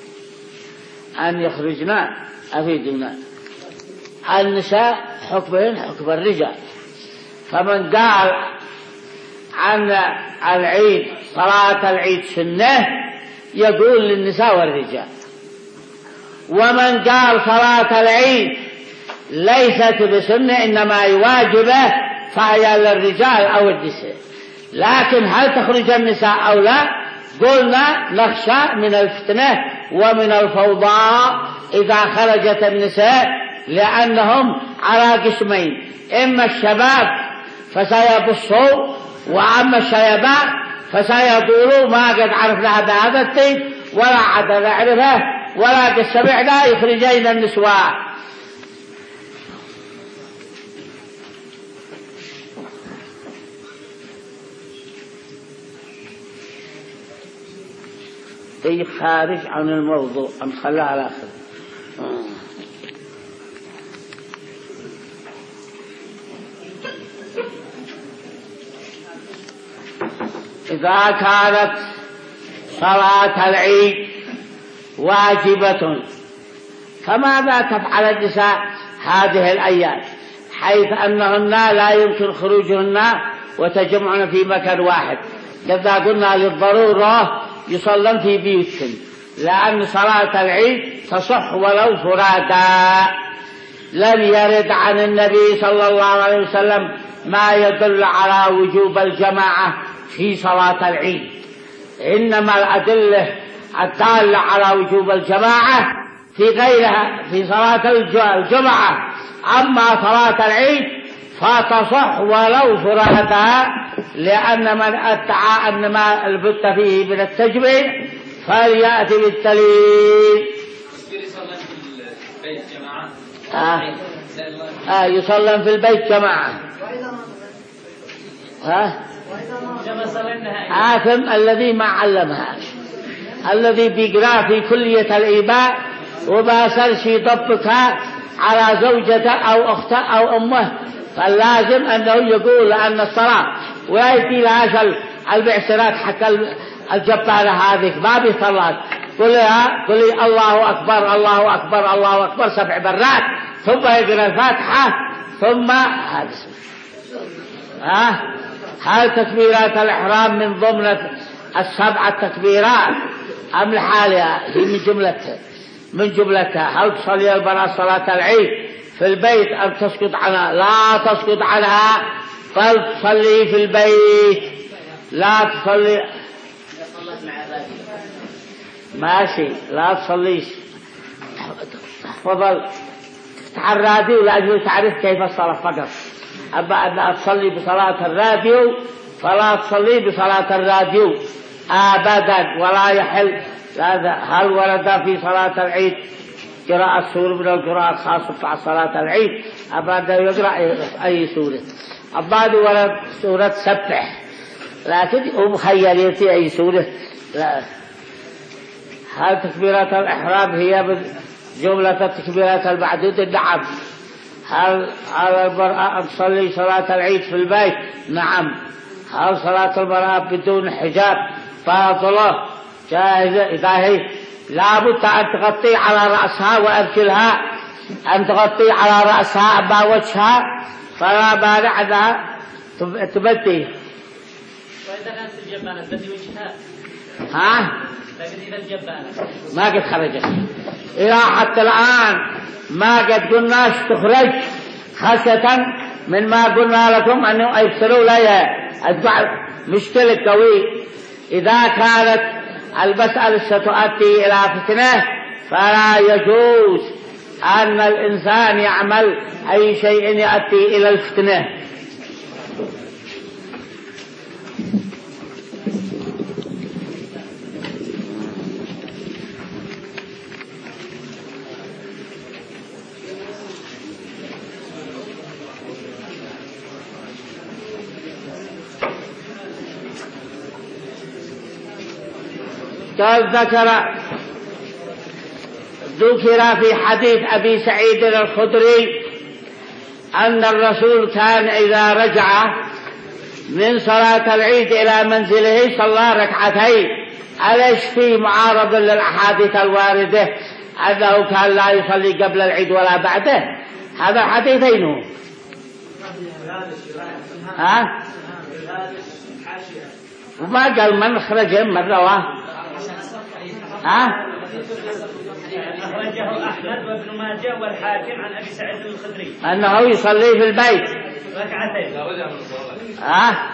أن يخرجنا أفيدنا؟ النساء حكمهن حكم الرجال، فمن قال عن العيد صلاة العيد سنة يقول للنساء والرجال، ومن قال صلاة العيد ليست بسنة إنما واجبة فهي للرجال أو النساء. لكن هل تخرج النساء أو لا؟ قلنا نخشى من الفتنة ومن الفوضى إذا خرجت النساء، لأنهم على قسمين، إما الشباب فسيبصوا وأما الشيبان فسيقولوا ما قد عرفناها بهذا الطيب ولا عاد نعرفه ولا قد سمعنا يخرجين النسوان. طيب خارج عن الموضوع نخليها على آخر. إذا كانت صلاة العيد واجبة فماذا تفعل النساء هذه الأيام حيث أنهن لا يمكن خروجهن وتجمعن في مكان واحد؟ إذا قلنا للضرورة يصلن في بيوتهم، لأن صلاة العيد تصح ولو فرادا. لم يرد عن النبي صلى الله عليه وسلم ما يدل على وجوب الجماعة في صلاة العيد، إنما الأدلة الدالة على وجوب الجماعة في غيرها في صلاة الجمعة. أما صلاة العيد فتصح ولو فرادا، لأن من ادعى أن ما البت فيه من التجميع فليأتي بالدليل. يصلى في البيت جماعة. آه. آه يصلى في البيت جماعة. ها؟ آثم الذي ما علمها، الذي بيقرأ في كلية الإيباء وباسرش يطبقها على زوجته أو أخته أو أمه، فاللازم أنه يقول أن الصلاة ويأتي لها البعثرات حق الجبارة هذه ما بصلاة، قلها قلي الله أكبر الله أكبر الله أكبر سبع مرات ثم يقرأ الفاتحة ثم هذا. ها هل تكبيرات الإحرام من ضمن السبع التكبيرات أم لحالها؟ هي من جملتها من جملتها. هل تصلي المرأة صلاة العيد في البيت أم تسقط عنها؟ لا تسقط عنها، بل تصلي في البيت. لا تصلي ماشي، لا تصليش تحفظ تفتح الراديو لأجل تعرف كيف الصلاة فقط. أما أن تصلي بصلاة الراديو فلا تصلي بصلاة الراديو أبدا ولا يحل. هل ورد في صلاة العيد قراءة سورة من القراءة الخاصة مع صلاة العيد؟ أبدا يقرأ أي سورة. أبدا ورد سورة سبح، لكن هم خياليتي أي سورة. لا. هل تكبيرات الإحرام هي من جملة التكبيرات المعدودة؟ نعم. هل على المرأة أن تصلي صلاة العيد في البيت؟ نعم. هل صلاة المرأة بدون حجاب باطلة جائزة؟ إذا هي لابد أن تغطي على رأسها وأرجلها، أن تغطي على رأسها أما وجهها فلا مانع أنها تبدي. وإذا كانت الجبانة تبدي وجهها؟ ها؟ إذا الجبانة ما قد خرجت إلى حتى الآن ما قد قلنا تخرج، خاصة من ما قلنا لكم أنه يبصروا لها مشكلة قوي. إذا كانت المسألة ستؤدي إلى فتنة فلا يجوز أن الإنسان يعمل أي شيء يؤدي إلى الفتنة. قال ذكر ذكر في حديث أبي سعيد الخدري أن الرسول كان إذا رجع من صلاة العيد إلى منزله صلى ركعتين. أليس في معارض للأحاديث الواردة أنه كان لا يصلي قبل العيد ولا بعده؟ هذا حديثين هو. ها؟ وما قال من خرج من رواه. ها؟ أخرجه أحمد وابن ماجه والحاكم عن أبي سعيد الخدري أنه يصلي في البيت ركعتين. ها؟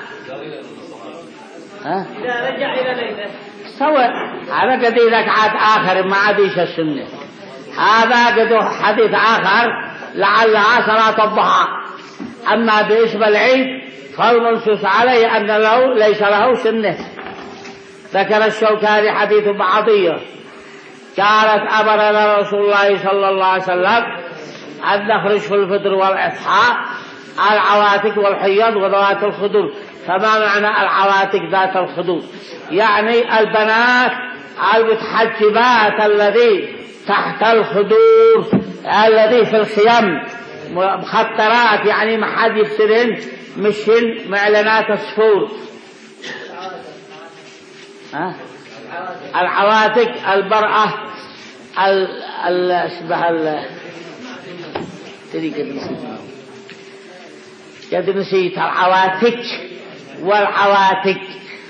ها؟ إذا رجع إلى بيته سوى هذا قد ركعات آخر ما عديش السنة. هذا قد حديث آخر لعلها صلاة الضحى. أما باسم العيد فالمنصوص عليه أن له ليس له سنة. ذكر الشوكاني حديث بعضية قالت أمرنا رسول الله صلى الله عليه وسلم أن نخرج في الفطر والإضحى العواتق والحيض وذوات الخدور. فما معنى العواتق ذات الخدور؟ يعني البنات المتحجبات الذي تحت الخدور الذي في الخيام مخطرات، يعني ما حد يبصرهن، مش معلنات الصفور. ها؟ العواتق المرأة الاشبه ال تريد قد نسيت العواتق والعواتق،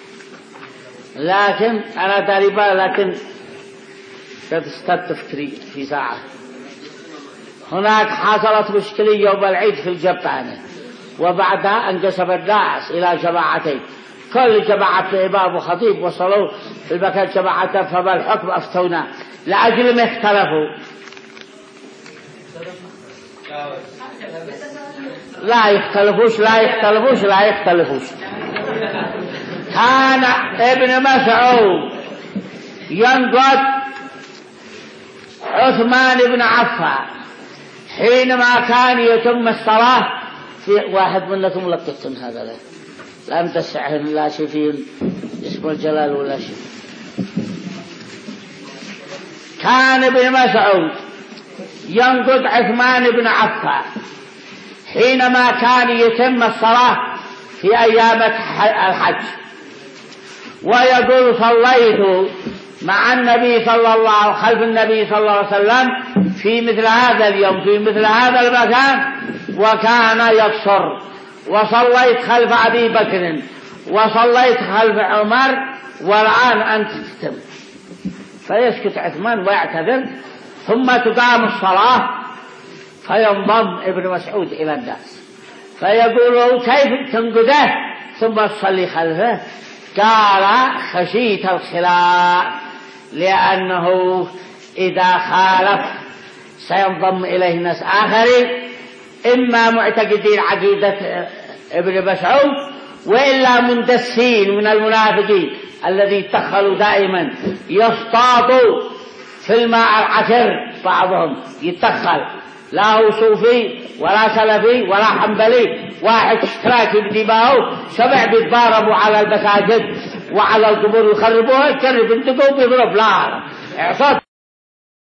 لكن أنا تقريبا لكن قد استطف في ساعة. هناك حصلت مشكلة يوم العيد في الجبانة، وبعدها انقسم الناس إلى جماعتين، كل جماعة إمام وخطيب وصلوا في المكان جماعة، فما الحكم أفتونا لأجل ما اختلفوا. لا يختلفوش لا يختلفوش لا يختلفوش. كان ابن مسعود ينقض عثمان بن عفان حينما كان يتم الصلاة في واحد منكم لقيتم هذا له لم تسعهم لا شيء فيه اسم الجلال ولا شيء. كان ابن مسعود ينقض عثمان بن عفان حينما كان يتم الصلاة في أيام الحج، ويقول صليت مع النبي صلى الله خلف النبي صلى الله عليه وسلم في مثل هذا اليوم في مثل هذا المكان وكان يقصر، وصليت خلف أبي بكر وصليت خلف عمر والآن أنت تتم. فيسكت عثمان ويعتذر، ثم تقام الصلاة فينضم ابن مسعود إلى الناس فيقول له كيف تنقذه ثم تصلي خلفه؟ قال خشيت الخلاف، لأنه إذا خالف سينضم إليه ناس آخرين إما معتقدين عقيدة ابن مسعود وإلا مندسين من المنافقين الذي يتخلوا دائما يصطادوا في الماء العكر، بعضهم يتخل لا هو صوفي ولا سلفي ولا حنبلي، واحد اشتراكي بدماغه سبع بيتضاربوا على المساجد وعلى القبور يخربوها، يكرب انتقوا بيضرب لا